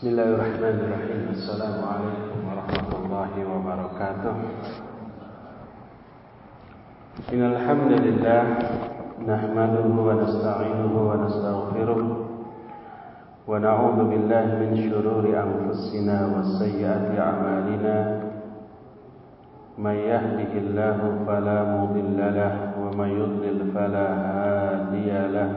Bismillahirrahmanirrahim. Assalamualaikum warahmatullahi wabarakatuh. Innal hamdalillah nahmaduhu wa nasta'inuhu wa nastaghfiruh wa na'udzu billahi min shururi anfusina wa sayyiati a'malina. May yahdihillahu fala mudilla lahu wa may yudlil fala hadiya lahu.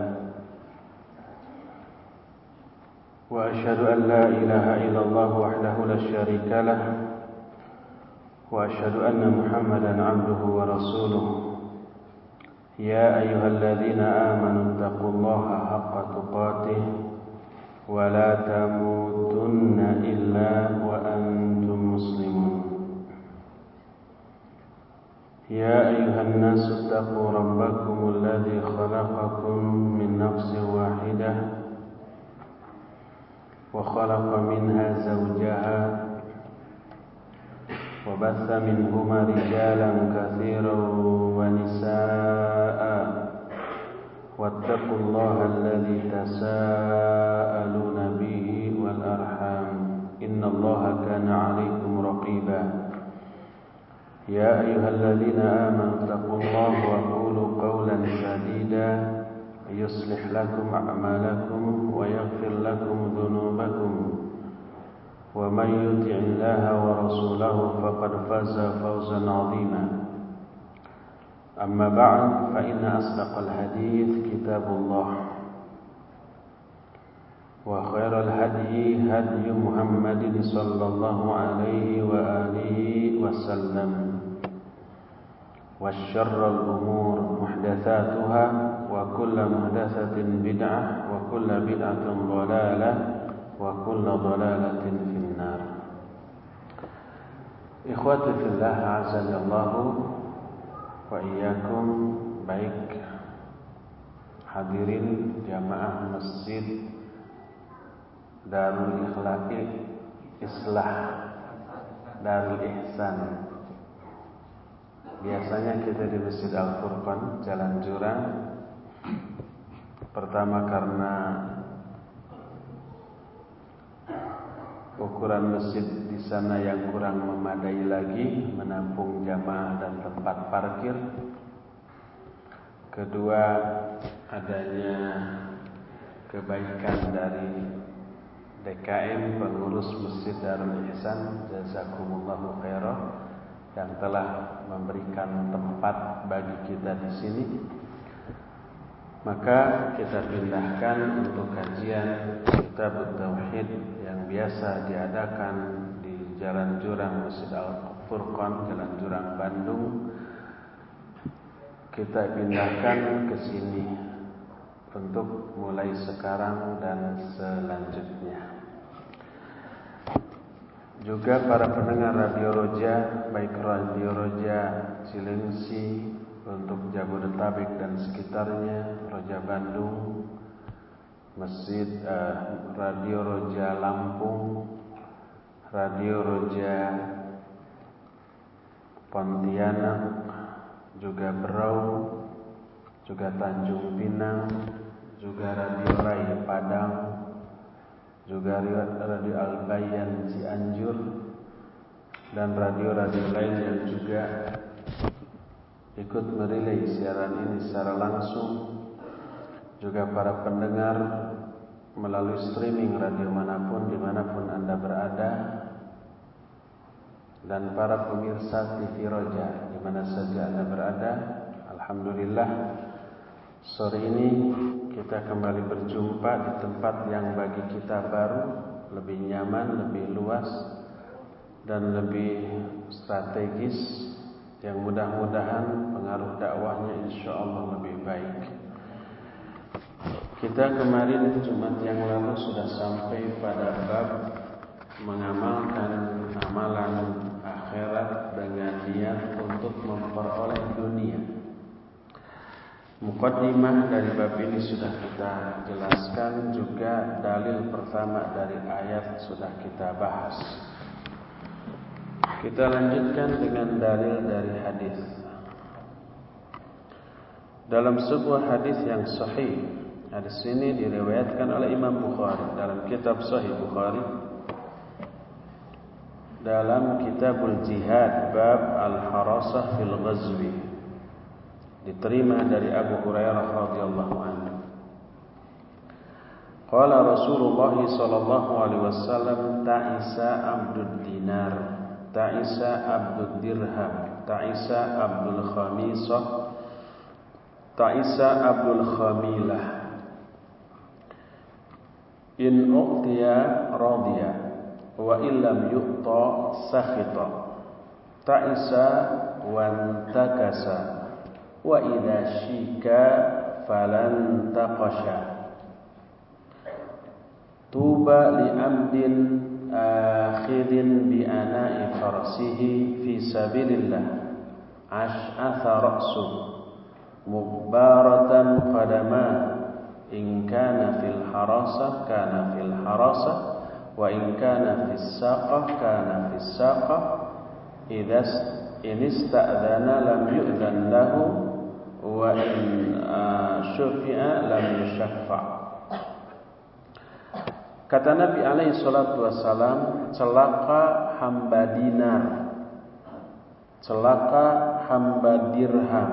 وأشهد أن لا إله إلا الله وحده لا شريك له وأشهد أن محمدا عبده ورسوله يا أيها الذين آمنوا اتقوا الله حق تقاته ولا تموتن إلا وأنتم مسلمون يا أيها الناس اتقوا ربكم الذي خلقكم من نفس واحدة وخلق منها زوجها وبث منهما رجالا كثيرا ونساء واتقوا الله الذي تساءلون به والأرحام إن الله كان عليكم رقيبا يا أيها الذين آمنوا اتقوا الله وقولوا قولا سديدا يصلح لكم أعمالكم ويغفر لكم ذنوبكم ومن يطع الله ورسوله فقد فاز فوزا عظيما أما بعد فإن أصدق الحديث كتاب الله وخير الهدي هدي محمد صلى الله عليه وآله وسلم والشر الأمور محدثاتها وكل محدثة بدعة وكل بدعة ضلالة وكل ضلالة في النار. Ikhwati fillah, a'azzallahu wa iyyakum. Baik hadirin jamaah Masjid Darul Islah Darul Ihsan. Biasanya kita di Masjid Al-Furqan, Jalan Jurang. Pertama karena ukuran masjid di sana yang kurang memadai lagi menampung jamaah dan tempat parkir. Kedua, adanya kebaikan dari DKM pengurus Masjid Darul Ihsan, jazakumullahu khairan, yang telah memberikan tempat bagi kita di sini. Maka kita pindahkan untuk kajian Kitab Tauhid yang biasa diadakan di Jalan Jurang Masjid Al-Furqan, Jalan Jurang, Bandung. Kita pindahkan ke sini untuk mulai sekarang dan selanjutnya. Juga para pendengar Radio Roja, baik Radio Roja Cilengsi untuk Jabodetabek dan sekitarnya, Roja Bandung, Masjid Radio Roja Lampung, Radio Roja Pontianak, juga Berau, juga Tanjung Pinang, juga Radio Rai Padang, juga Radio Al-Bayan Cianjur, dan radio-radio lain yang juga ikut merilai siaran ini secara langsung. Juga para pendengar melalui streaming radio manapun, dimanapun Anda berada, dan para pemirsa TV Roja dimana saja Anda berada. Alhamdulillah, sore ini kita kembali berjumpa di tempat yang bagi kita baru, lebih nyaman, lebih luas, dan lebih strategis, yang mudah-mudahan pengaruh dakwahnya insyaallah lebih baik. Kita kemarin Jumat yang lalu sudah sampai pada bab mengamalkan amalan akhirat dengan niat untuk memperoleh dunia. Muqaddimah dari bab ini sudah kita jelaskan, juga dalil pertama dari ayat sudah kita bahas. Kita lanjutkan dengan dalil dari hadis. Dalam sebuah hadis yang sahih, hadis ini diriwayatkan oleh Imam Bukhari dalam kitab Sahih Bukhari dalam Kitabul Jihad bab al-harasah fil ghazwi, diterima dari Abu Hurairah radhiyallahu anhu. Qala Rasulullah sallallahu alaihi wasallam, ta'isa abdud dinar, ta'isa abdud dirham, ta'isa abdul khamisah, ta'isa abdul khamilah. In u'tiya radiya wa illam yu'ta sakhita, ta'isa wantakasa wa idza syika falan taqasha. Tuba li amdin akhidin bi ana'i farsihi fi sabilillah, ash'atha ra'suh mubbaratan qadama, in kana fil harasah kana fil harasah, wa in kana fis saqah kana fis saqah, in ista'dhana lam yu'dhan lahu, wa in syufi'a lam yushaffa'. Kata Nabi alaihi salatu wassalam, celaka hamba dinar, celaka hamba dirham,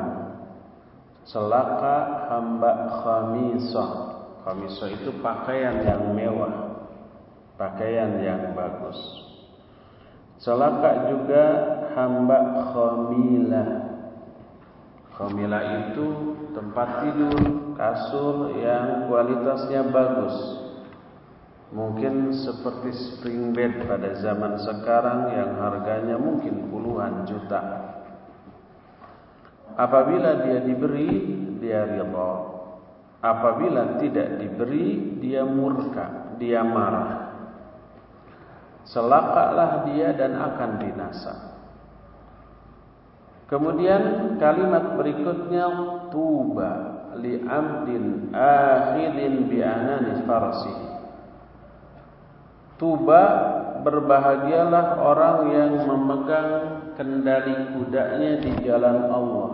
celaka hamba khamisah. Khamisah itu pakaian yang mewah, pakaian yang bagus. Celaka juga hamba khamilah. Khamilah itu tempat tidur, kasur yang kualitasnya bagus. Mungkin seperti spring bed pada zaman sekarang yang harganya mungkin puluhan juta. Apabila dia diberi, dia ridha. Apabila tidak diberi, dia murka, dia marah. Celakalah dia dan akan binasa. Kemudian kalimat berikutnya, tuba li amdin akhidin bi anani farsihi. Tuba, berbahagialah orang yang memegang kendali kudanya di jalan Allah.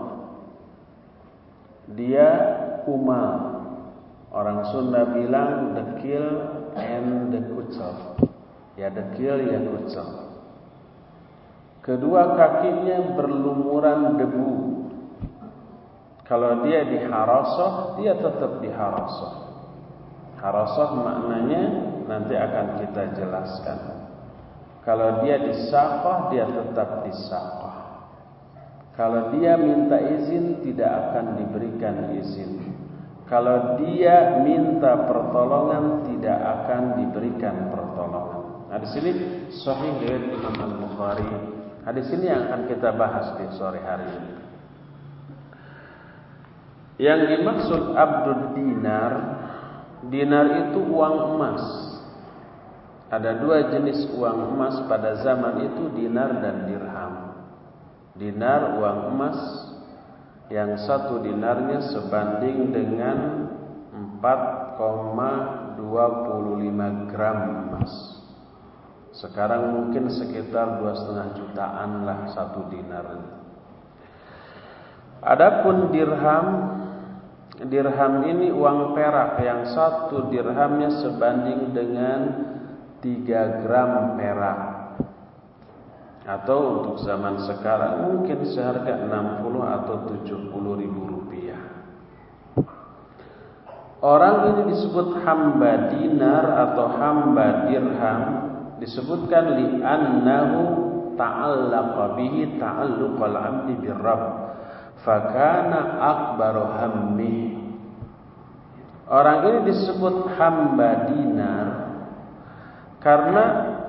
Dia kumal. Orang Sunda bilang dekil and dekucel. Ya dekil ya kucel. Kedua kakinya berlumuran debu. Kalau dia di harasah, dia tetap di harasah. Harasah maknanya nanti akan kita jelaskan. Kalau dia disaqah, dia tetap disaqah. Kalau dia minta izin, tidak akan diberikan izin. Kalau dia minta pertolongan, tidak akan diberikan pertolongan. Nah, di sini sahih riwayat Imam Al-Bukhari. Hadis ini yang akan kita bahas di sore hari ini. Yang dimaksud abdud dinar, dinar itu uang emas. Ada dua jenis uang emas pada zaman itu, dinar dan dirham. Dinar uang emas, yang satu dinarnya sebanding dengan 4,25 gram emas. Sekarang mungkin sekitar 2,5 jutaan lah satu dinar. Adapun dirham, dirham ini uang perak yang satu dirhamnya sebanding dengan 3 gram perak, atau untuk zaman sekarang mungkin seharga 60 atau 70 ribu rupiah. Orang ini disebut hamba dinar atau hamba dirham, disebutkan li'annahu ta'allaqa bihi ta'alluqal 'abdi birrabb fakana akbaru hammi. Orang ini disebut hamba dinar karena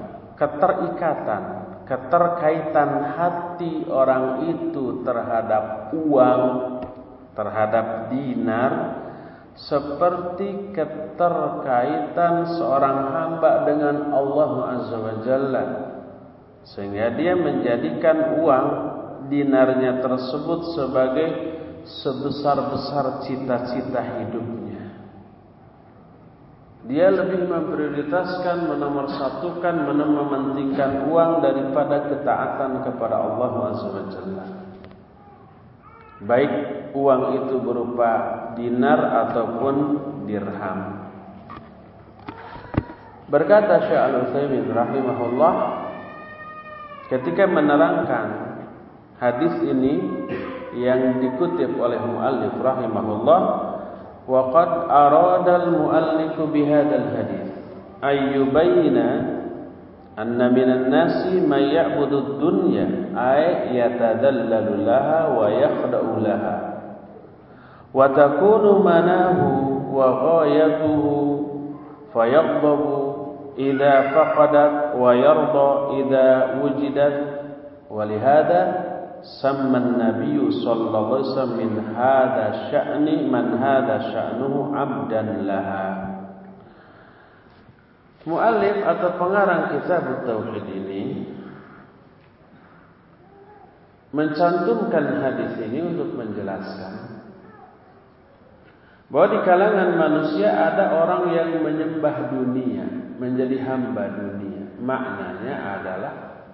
keterkaitan hati orang itu terhadap uang, terhadap dinar, seperti keterkaitan seorang hamba dengan Allah Azza wa Jalla, sehingga dia menjadikan uang dinarnya tersebut sebagai sebesar-besar cita-cita hidupnya. Dia lebih memprioritaskan, menomorsatukan, mementingkan uang daripada ketaatan kepada Allah Azza wa Jalla. Baik uang itu berupa dinar ataupun dirham. Berkata Syekh Al-Utsaimin rahimahullah, ketika menerangkan hadis ini yang dikutip oleh muallif rahimahullah, wa qad arada al-muallif bihadzal hadis ayyubayna anna minan nasi may ya'budu ad-dunya ay yatadallalu laha wa yakhda'u laha wa takunu manahu wa ghayatuhu fayaghdabu idza faqadat wa yarda idza wujidat. Wa lihada samma an-nabiy sallallahu alaihi wasallam min hadha sya'ni man hadha sya'nuhu 'abdan laha. Muallif atau pengarang kitab tauhid ini mencantumkan hadis ini untuk menjelaskan bahwa di kalangan manusia ada orang yang menyembah dunia, menjadi hamba dunia. Maknanya adalah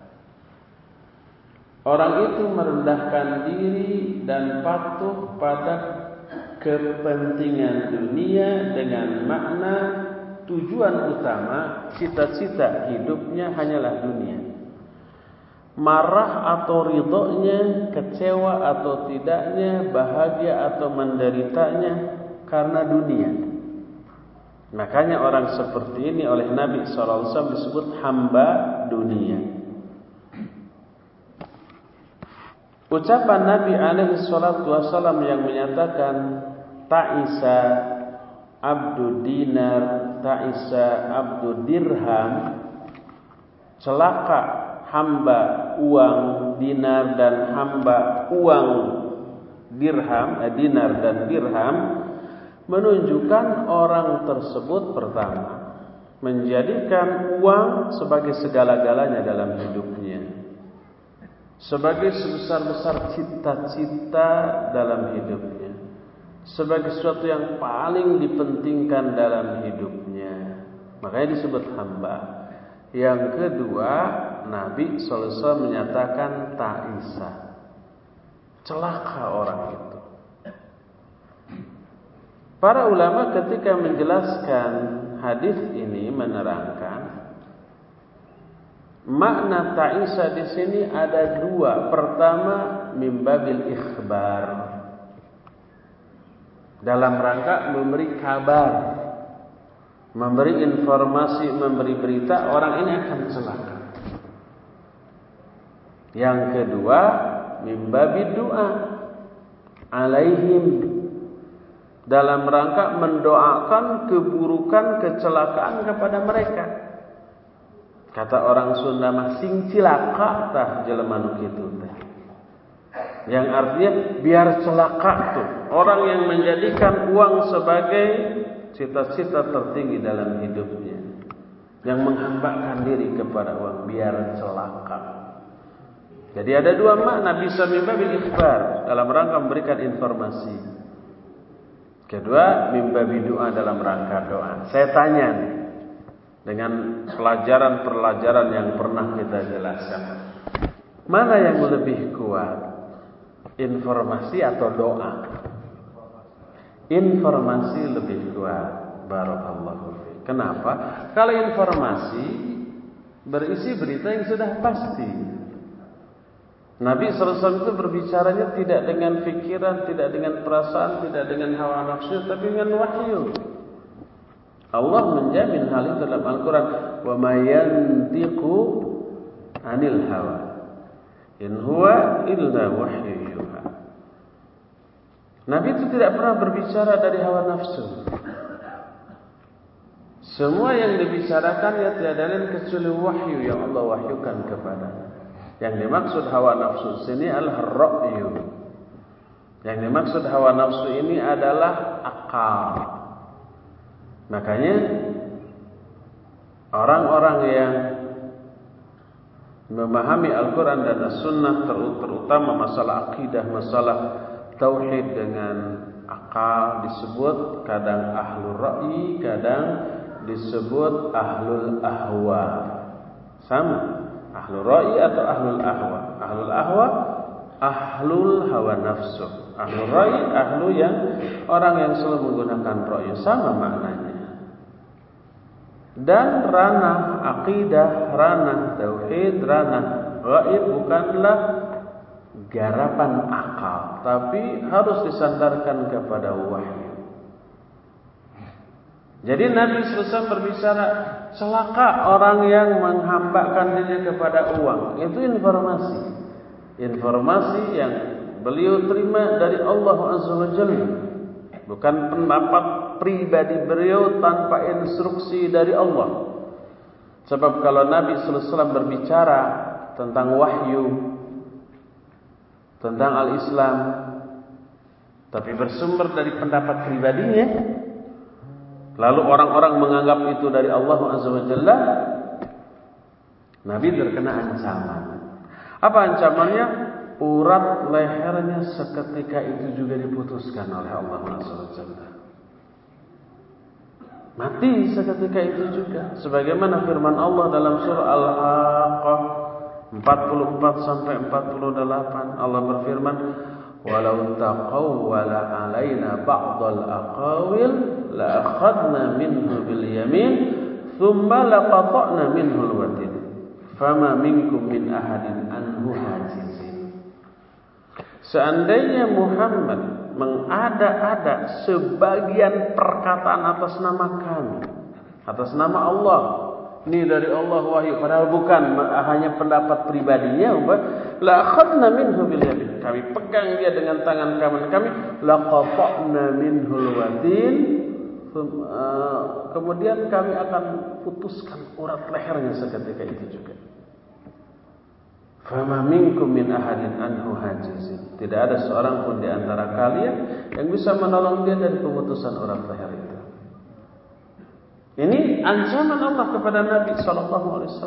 orang itu merendahkan diri dan patuh pada kepentingan dunia dengan makna tujuan utama, cita-cita hidupnya hanyalah dunia. Marah atau ridhonya, kecewa atau tidaknya, bahagia atau menderitanya karena dunia. Makanya orang seperti ini oleh Nabi SAW disebut hamba dunia. Ucapan Nabi SAW yang menyatakan ta'isa abdu dinar, ta'isa abdu dirham, celaka hamba uang dinar dan hamba uang dirham, dinar dan dirham, menunjukkan orang tersebut pertama menjadikan uang sebagai segala-galanya dalam hidupnya, sebagai sebesar-besar cita-cita dalam hidupnya, sebagai sesuatu yang paling dipentingkan dalam hidupnya. Makanya disebut hamba. Yang kedua, Nabi SAW menyatakan ta'isa, celaka orang itu. Para ulama ketika menjelaskan hadis ini menerangkan makna ta'isa di sini ada dua. Pertama, mimbabil ikhbar, dalam rangka memberi kabar, memberi informasi, memberi berita orang ini akan celaka. Yang kedua, mimbabil doa alaihim, dalam rangka mendoakan keburukan, kecelakaan kepada mereka. Kata orang Sunda mah sing cilaka tah jelema nu kitu teh. Yang artinya biar celaka tuh orang yang menjadikan uang sebagai cita-cita tertinggi dalam hidupnya, yang menghambakan diri kepada uang, biar celaka. Jadi ada dua makna, bisa mimbabil ikhbar dalam rangka memberikan informasi. Kedua, mimbabi doa dalam rangka doa. Saya tanya nih, dengan pelajaran-pelajaran yang pernah kita jelaskan, mana yang lebih kuat, informasi atau doa? Informasi lebih kuat. Barakallahu fiik. Kenapa? Kalau informasi berisi berita yang sudah pasti. Nabi SAW itu berbicaranya tidak dengan fikiran, tidak dengan perasaan, tidak dengan hawa nafsu, tapi dengan wahyu. Allah menjamin hal itu dalam Al-Quran. Wa ma yantiqu anil hawa in huwa illa wahyu yuha. Nabi itu tidak pernah berbicara dari hawa nafsu. Semua yang dibicarakan ya tiada lain kecuali wahyu yang Allah wahyukan kepadanya. Yang dimaksud hawa nafsu sini adalah ra'yu. Yang dimaksud hawa nafsu ini adalah akal. Makanya orang-orang yang memahami Al-Quran dan As-Sunnah, terutama masalah akidah, masalah tauhid dengan akal, disebut kadang ahlul ra'yi, kadang disebut ahlul ahwa. Sama, ahlul ra'yi atau ahlul ahwa. Ahlul ahwa, ahlul hawa nafsu. Ahlul ra'yi, ahlu yang orang yang selalu menggunakan ra'yi. Sama maknanya. Dan ranah akidah, ranah tauhid, ranah Gaib bukanlah garapan akal, tapi harus disandarkan kepada wahyu. Jadi Nabi SAW berbicara, celaka orang yang menghambakan dirinya kepada uang. Itu informasi. Informasi yang beliau terima dari Allah Azza wa Jalla. Bukan pendapat pribadi beliau tanpa instruksi dari Allah. Sebab kalau Nabi SAW berbicara tentang wahyu, tentang al-Islam, tapi bersumber dari pendapat pribadinya, lalu orang-orang menganggap itu dari Allah Azza wa Jalla, Nabi terkena ancaman. Apa ancamannya? Urat lehernya seketika itu juga diputuskan oleh Allah Azza wa Jalla. Mati seketika itu juga. Sebagaimana firman Allah dalam surah Al-Haqqah 44 sampai 48, Allah berfirman, "Walau taqawwala 'alaina ba'dal aqawil la akhadna minhu bil yamin thumma laqata'na minhu al-watin fama minkum min ahadin anhu hajizin." Seandainya Muhammad mengada-ada sebagian perkataan atas nama kami, atas nama Allah, ini dari Allah wahyu, padahal bukan, hanya pendapat pribadinya, la akhadna minhu bil yamin, kami pegang dia dengan tangan kanan kami, laqata'na minhu al-watin, kemudian kami akan putuskan urat lehernya seketika itu juga. Fama minkum min ahadin anhu hajizin. Tidak ada seorang pun di antara kalian yang bisa menolong dia dari pemutusan urat leher itu. Ini ancaman Allah kepada Nabi SAW.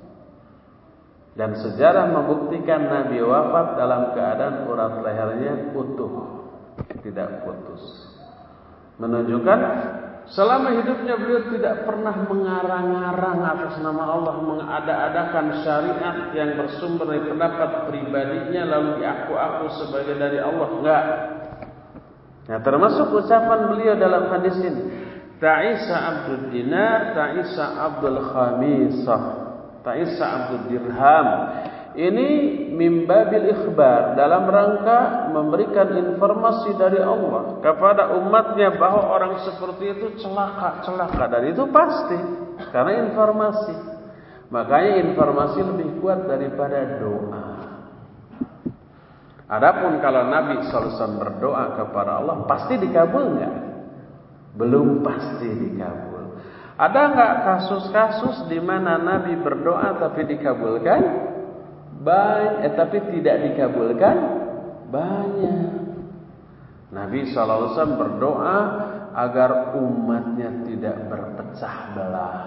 Dan sejarah membuktikan Nabi wafat dalam keadaan urat lehernya utuh, tidak putus. Menunjukkan selama hidupnya beliau tidak pernah mengarang-arang atas nama Allah, mengada-adakan syariat yang bersumber dari pendapat pribadinya lalu diaku-aku sebagai dari Allah. Enggak. Nah, termasuk ucapan beliau dalam hadis ini, Ta'isa Abdul Dinar, Ta'isa Abdul Khamisah, Ta'isa Abdul Dirham. Ini mimbabil ikhbar, dalam rangka memberikan informasi dari Allah kepada umatnya bahwa orang seperti itu celaka. Dan itu pasti, karena informasi. Makanya informasi lebih kuat daripada doa. Adapun kalau Nabi SAW berdoa kepada Allah, pasti dikabul enggak? Belum pasti dikabul. Ada enggak kasus-kasus di mana Nabi berdoa tapi dikabulkan? Banyak, tapi tidak dikabulkan banyak. Nabi SAW berdoa agar umatnya tidak berpecah belah.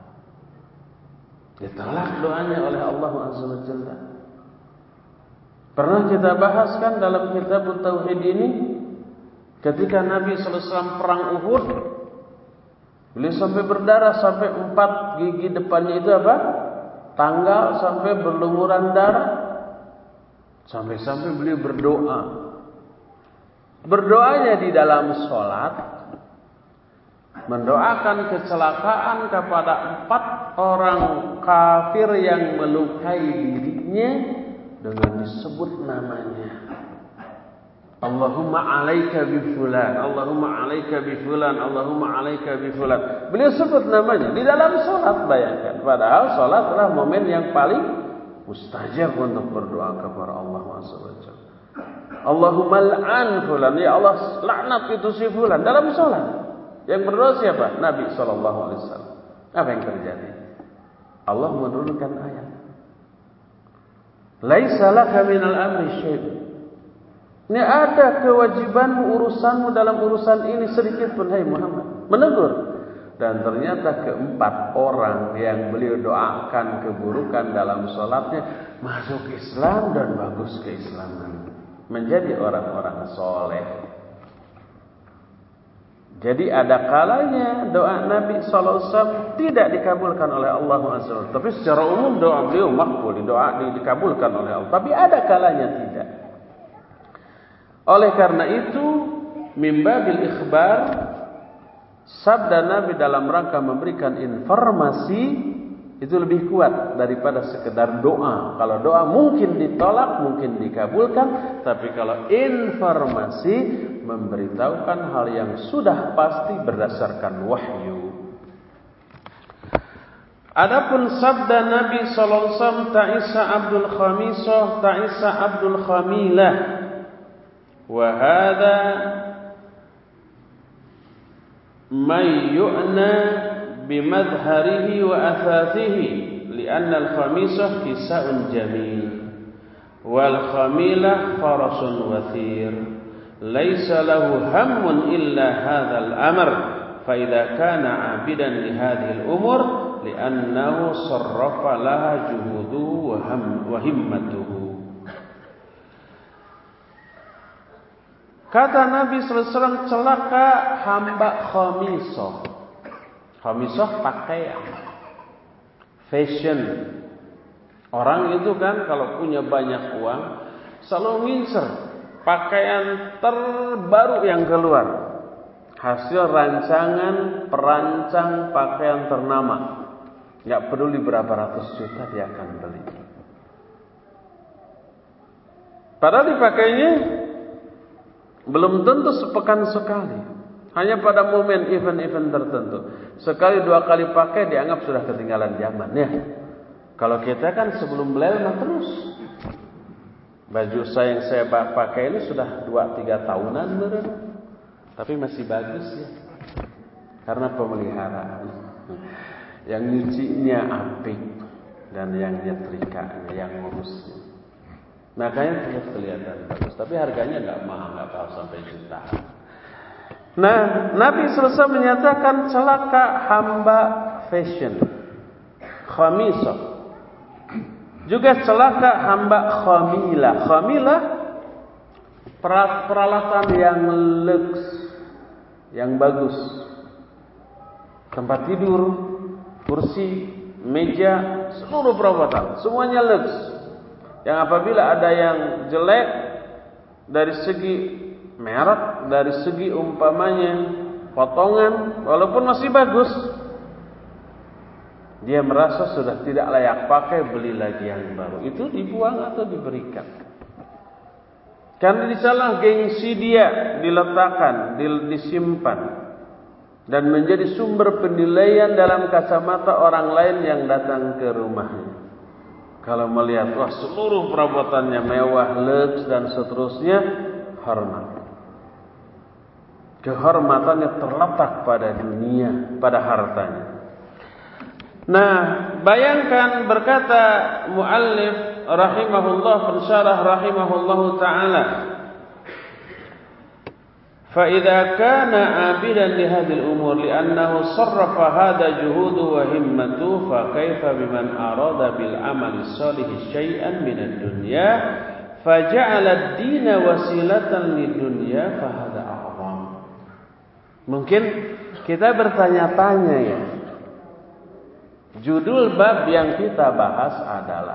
Ditolak doanya oleh Allah Azza wa Jalla. Pernah kita bahaskan dalam kitab Tauhid ini, ketika Nabi SAW perang Uhud, beliau sampai berdarah, sampai 4 gigi depannya itu apa? Tanggal, sampai berlumuran darah, sampai-sampai beliau berdoa. Berdoanya di dalam sholat, mendoakan kecelakaan kepada 4 orang kafir yang melukai dirinya dengan disebut namanya. Allahumma alaika bi fulan, Allahumma alaika bi fulan, Allahumma alaika bi fulan. Beliau sebut namanya di dalam salat, bayangkan. Padahal salat adalah momen yang paling mustajab untuk berdoa kepada Allah SWT. Allahumma al'an fulan, ya Allah laknat itu si fulan dalam salat. Yang berdoa siapa? Nabi SAW. Apa yang terjadi? Allah menurunkan ayat. Laisa laka minal amri syai'. Ini ada kewajiban urusanmu dalam urusan ini sedikit pun, hai Muhammad. Menegur. Dan ternyata 4 orang yang beliau doakan keburukan dalam sholatnya masuk Islam dan bagus keislaman, menjadi orang-orang soleh. Jadi ada kalanya doa Nabi SAW tidak dikabulkan oleh Allah SWT. Tapi secara umum doa beliau makbul, dikabulkan oleh Allah. Tapi ada kalanya tidak. Oleh karena itu, mimbabil ikhbar, sabda Nabi dalam rangka memberikan informasi itu lebih kuat daripada sekedar doa. Kalau doa mungkin ditolak, mungkin dikabulkan, tapi kalau informasi memberitahukan hal yang sudah pasti berdasarkan wahyu. Adapun sabda Nabi sallallahu alaihi wasallam, ta'isa Abdul Khamisah, ta'isa Abdul Khamilah. Wa hadha may yu'na bimadharihi wa athathihi li'anna al-khamisah kisa'un jamil wal khamilah farasun wathir laysa lahu hammun illa hadzal amr fa idza kana 'abidan li hadhihi al-umur li'annahu sarrafa laha juhuduhu wa himmatuhu. Kata Nabi sallallahu alaihi wasallam, celaka hamba khamisah. Khamisah pakaian, fashion. Orang itu kan kalau punya banyak uang selalu ngincer pakaian terbaru yang keluar, hasil rancangan perancang pakaian ternama. Gak peduli berapa ratus juta dia akan beli. Padahal dipakainya belum tentu sepekan sekali. Hanya pada momen event-event tertentu. Sekali dua kali pakai dianggap sudah ketinggalan zaman ya. Kalau kita kan sebelum beli mah terus. Baju yang saya pakai ini sudah 2-3 tahunan beren. Tapi masih bagus ya. Karena pemeliharaan. Yang nyucinya apik dan yang nyetrikanya, yang ngurusnya. Makanya terus kelihatan bagus. Tapi harganya enggak mahal, enggak tahu sampai jutaan. Nah, Nabi SAW menyatakan celaka hamba fashion, khamisah. Juga celaka hamba khamilah. Khamilah peralatan yang lux, yang bagus. Tempat tidur, kursi, meja, seluruh perawatan, semuanya lux. Yang apabila ada yang jelek dari segi merek, dari segi umpamanya potongan, walaupun masih bagus, dia merasa sudah tidak layak pakai, beli lagi yang baru. Itu dibuang atau diberikan. Karena di sana gengsi dia diletakkan, disimpan, dan menjadi sumber penilaian dalam kacamata orang lain yang datang ke rumahnya. Kalau melihat wah seluruh perabotannya mewah, lux dan seterusnya, hormat. Kehormatannya terletak pada dunia, pada hartanya. Nah, bayangkan berkata muallif rahimahullah, pensyarah rahimahullahu taala, fa idza kana abidan li hadhil umur li'annahu sarrafa hadha juhudu wa himmatu fa kaifa biman arada bil amali shalih syai'an min ad-dunya fa ja'ala ad-din wasilatan lid-dunya fa hadha a'zam. Mungkin kita bertanya-tanya ya. Judul bab yang kita bahas adalah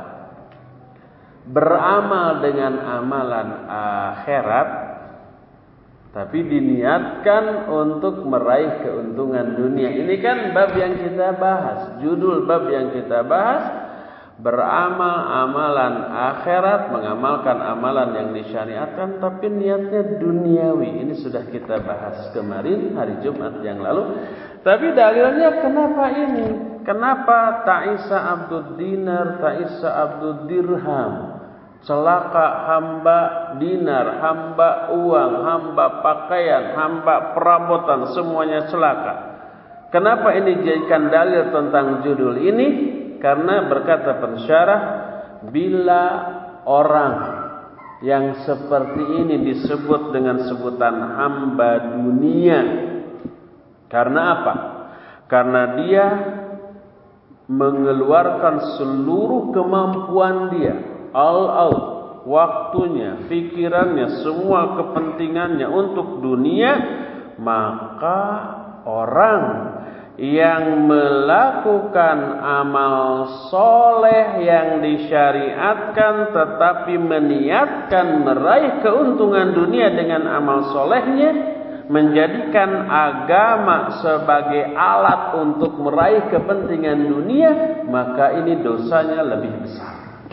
beramal dengan amalan akhirat, tapi diniatkan untuk meraih keuntungan dunia. Ini kan bab yang kita bahas. Judul bab yang kita bahas, beramal amalan akhirat, mengamalkan amalan yang disyariatkan, tapi niatnya duniawi. Ini sudah kita bahas kemarin hari Jumat yang lalu. Tapi dalilnya kenapa ini? Kenapa ta'isa abdud dinar, ta'isa abdud dirham? Celaka hamba dinar, hamba uang, hamba pakaian, hamba perabotan, semuanya celaka. Kenapa ini dijadikan dalil tentang judul ini? Karena berkata pensyarah, bila orang yang seperti ini disebut dengan sebutan hamba dunia, karena apa? Karena dia mengeluarkan seluruh kemampuan dia, all out, waktunya, pikirannya, semua kepentingannya untuk dunia, maka orang yang melakukan amal soleh yang disyariatkan tetapi meniatkan meraih keuntungan dunia dengan amal solehnya, menjadikan agama sebagai alat untuk meraih kepentingan dunia, maka ini dosanya lebih besar.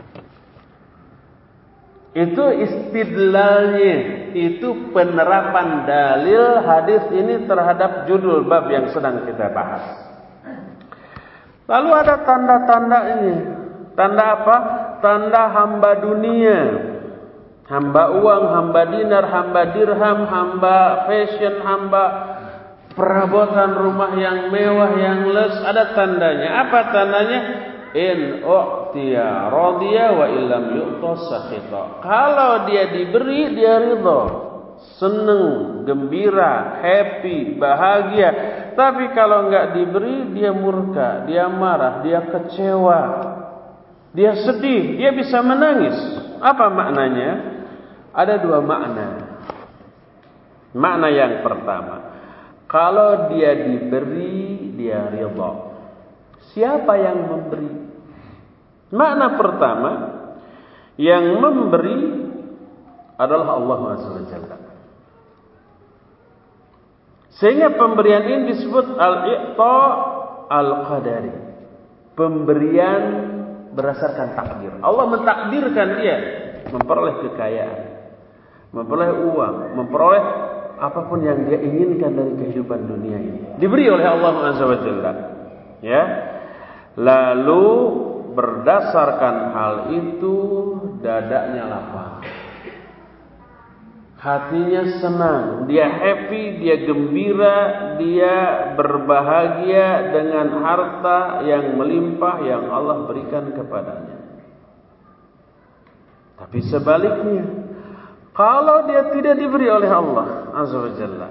Itu istidlalnya, itu penerapan dalil hadis ini terhadap judul bab yang sedang kita bahas. Lalu ada tanda-tanda ini. Tanda apa? Tanda hamba dunia. Hamba uang, hamba dinar, hamba dirham, hamba fashion, hamba perabotan rumah yang mewah, yang les. Ada tandanya. Apa tandanya? In u'tiya radiya wa illam yu'ta sakhita. Kalau dia diberi, dia ridha, senang, gembira, happy, bahagia. Tapi kalau enggak diberi, dia murka, dia marah, dia kecewa, dia sedih, dia bisa menangis. Apa maknanya? Ada dua makna. Makna yang pertama, kalau dia diberi, dia ridha. Siapa yang memberi? Makna pertama, yang memberi adalah Allah SWT. Sehingga pemberian ini disebut al-i'ta al-qadari. Pemberian berdasarkan takdir. Allah mentakdirkan dia memperoleh kekayaan, memperoleh uang, memperoleh apapun yang dia inginkan dari kehidupan dunia ini. Diberi oleh Allah SWT. Ya. Lalu berdasarkan hal itu dadanya lapang, hatinya senang, dia happy, dia gembira, dia berbahagia dengan harta yang melimpah yang Allah berikan kepadanya. Tapi sebaliknya, kalau dia tidak diberi oleh Allah Azza wa Jalla,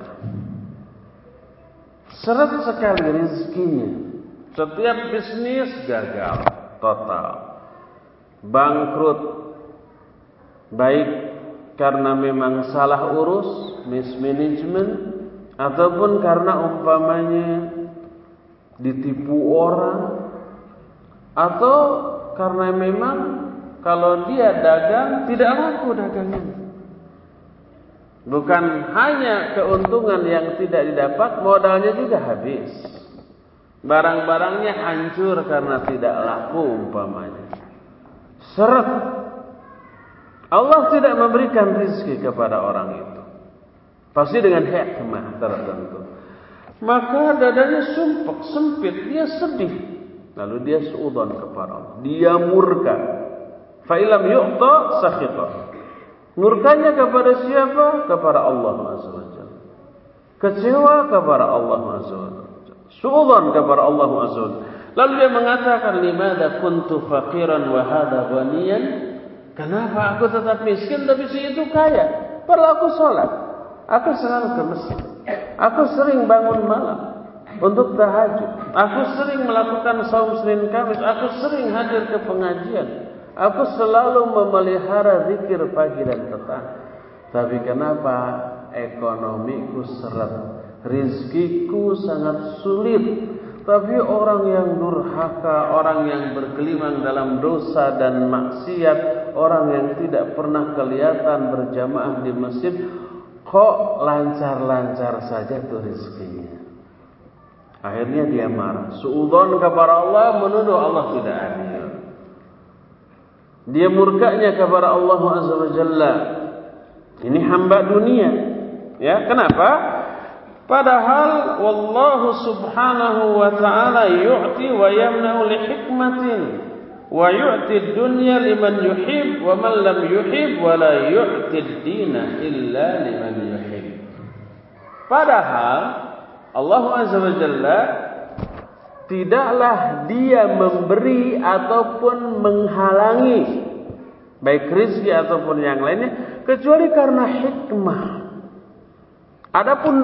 seret sekali rezekinya, setiap bisnis gagal total, bangkrut, baik karena memang salah urus, mismanagement, ataupun karena umpamanya ditipu orang, atau karena memang kalau dia dagang tidak laku dagangnya. Bukan hanya keuntungan yang tidak didapat, modalnya juga habis. Barang-barangnya hancur karena tidak laku umpamanya. Seret. Allah tidak memberikan rezeki kepada orang itu, pasti dengan hikmah tertentu. Maka dadanya sumpek, sempit, dia sedih. Lalu dia suudzon kepada Allah, dia murka. Fa ilam yu'ta sakhita. Murkanya kepada siapa? Kepada Allah SWT. Kecewa kepada Allah SWT. Suudzon kepada Allah SWT. Lalu dia mengatakan, limadha kuntu faqiran wa hadha ghaniyan? Kenapa aku tetap miskin tapi si itu kaya? Padahal aku sholat, aku selalu ke masjid, aku sering bangun malam untuk tahajud, aku sering melakukan saum Senin Kamis, aku sering hadir ke pengajian, aku selalu memelihara zikir pagi dan petang. Tapi kenapa ekonomiku seret, rizkiku sangat sulit? Tapi orang yang durhaka, orang yang bergelimang dalam dosa dan maksiat, orang yang tidak pernah kelihatan berjamaah di masjid, kok lancar-lancar saja tuh rezekinya. Akhirnya dia marah, suudzon kepada Allah, menuduh Allah tidak adil. Dia murkanya kepada Allah Azza wa Jalla. Ini hamba dunia. Ya, kenapa? Padahal wallahu subhanahu wa ta'ala yu'ti wa yamna'u li hikmatin wa yu'ti dunya liman yuhib wa man lam yuhib wa la yu'ti ad-dina illa liman yuhib. Padahal Allah Azza wa Jalla tidaklah dia memberi ataupun menghalangi baik rezeki ataupun yang lainnya kecuali karena hikmah. Adapun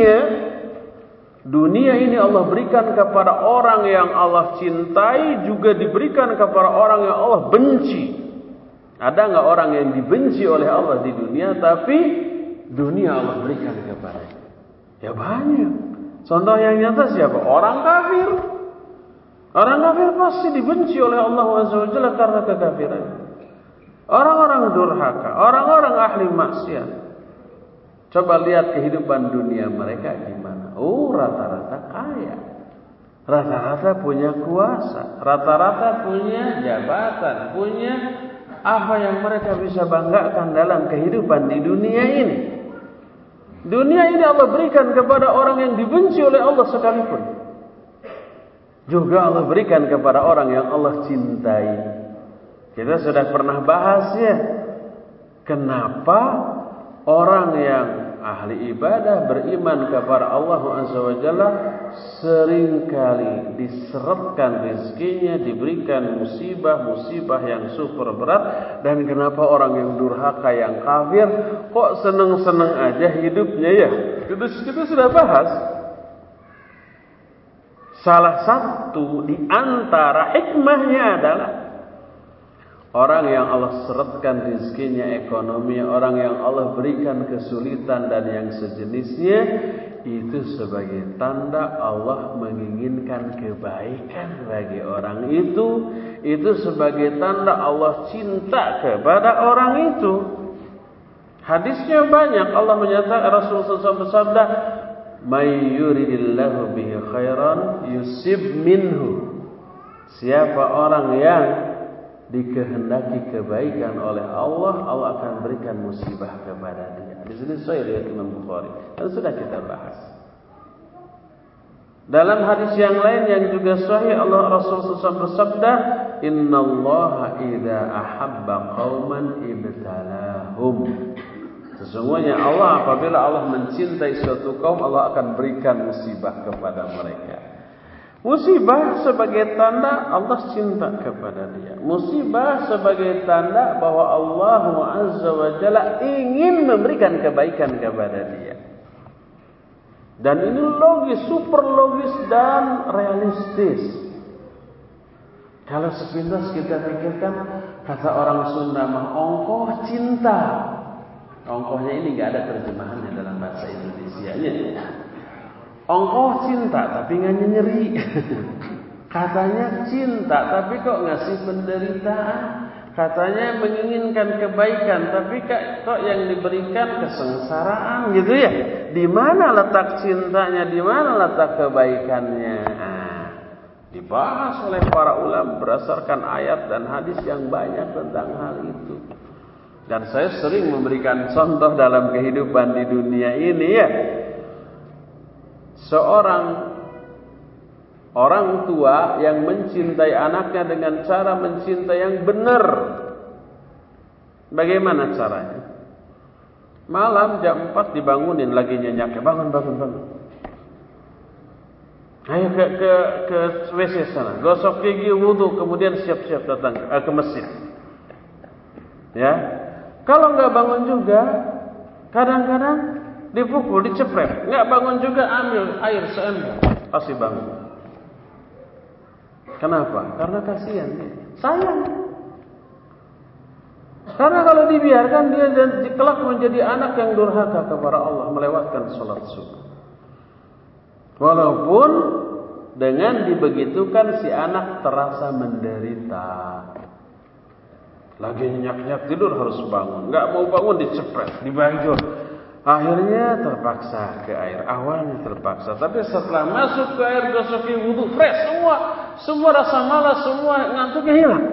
dunia ini Allah berikan kepada orang yang Allah cintai, juga diberikan kepada orang yang Allah benci. Ada enggak orang yang dibenci oleh Allah di dunia, tapi dunia Allah berikan kepadanya? Ya banyak. Contoh yang nyata siapa? Orang kafir. Orang kafir pasti dibenci oleh Allah SWT karena kekafiran. Orang-orang durhaka, orang-orang ahli maksiat. Coba lihat kehidupan dunia mereka gimana. Oh, rata-rata kaya. Rata-rata punya kuasa. Rata-rata punya jabatan. Punya apa yang mereka bisa banggakan dalam kehidupan di dunia ini. Dunia ini Allah berikan kepada orang yang dibenci oleh Allah sekalipun. Juga Allah berikan kepada orang yang Allah cintai. Kita sudah pernah bahas ya. Kenapa orang yang ahli ibadah beriman kepada Allah Azza wa Jalla seringkali diseretkan rezekinya, diberikan musibah-musibah yang super berat. Dan kenapa orang yang durhaka, yang kafir kok seneng-seneng aja hidupnya ya? Kita sudah bahas. Salah satu di antara hikmahnya adalah orang yang Allah seretkan rezekinya, ekonomi, orang yang Allah berikan kesulitan dan yang sejenisnya, itu sebagai tanda Allah menginginkan kebaikan bagi orang itu. Itu sebagai tanda Allah cinta kepada orang itu. Hadisnya banyak. Allah menyatakan, Rasulullah SAW bersabda, "May yuridillahu bihi khairan yusib minhu." Siapa orang yang dikehendaki kebaikan oleh Allah, Allah akan berikan musibah kepada dia. Di sini sahih riwayat Imam Bukhari. Dan sudah kita bahas. Dalam hadis yang lain yang juga sahih, Allah Rasulullah SAW bersabda, "Innallaha idza ahabba qauman ibtalahum." Sesungguhnya Allah apabila Allah mencintai suatu kaum, Allah akan berikan musibah kepada mereka. Musibah sebagai tanda Allah cinta kepada dia. Musibah sebagai tanda bahwa Allah Azza wa Jalla ingin memberikan kebaikan kepada dia. Dan ini logis, super logis dan realistis. Kalau sepintas kita pikirkan, kata orang Sunda mah ongkoh cinta. Ongkohnya ini gak ada terjemahannya dalam bahasa Indonesianya. Ongkoh cinta tapi nggak nyeri. Katanya cinta tapi kok ngasih penderitaan. Katanya menginginkan kebaikan tapi kok yang diberikan kesengsaraan gitu ya. Di mana letak cintanya? Di mana letak kebaikannya? Nah, dibahas oleh para ulama berdasarkan ayat dan hadis yang banyak tentang hal itu. Dan saya sering memberikan contoh dalam kehidupan di dunia ini ya. Seorang orang tua yang mencintai anaknya dengan cara mencintai yang benar. Bagaimana caranya? Malam jam 4 dibangunin lagi nyenyaknya. Bangun. Ayo ke WC sana. Gosok gigi, wudu, kemudian siap-siap datang ke masjid. Ya. Kalau enggak bangun juga, kadang-kadang dipukul, dicepret, nggak bangun juga, ambil air seember, pasti bangun. Kenapa? Karena kasihan dia, sayang. Karena kalau dibiarkan dia kelak menjadi anak yang durhaka kepada Allah, melewatkan sholat subuh. Walaupun dengan dibegitukan si anak terasa menderita. Lagi nyenyak-nyenyak tidur harus bangun, nggak mau bangun dicepret, dibanjur. Akhirnya terpaksa ke air. Awalnya terpaksa, tapi setelah masuk ke air gosok gigi, wudu, fresh semua rasa malas, semua ngantuknya hilang.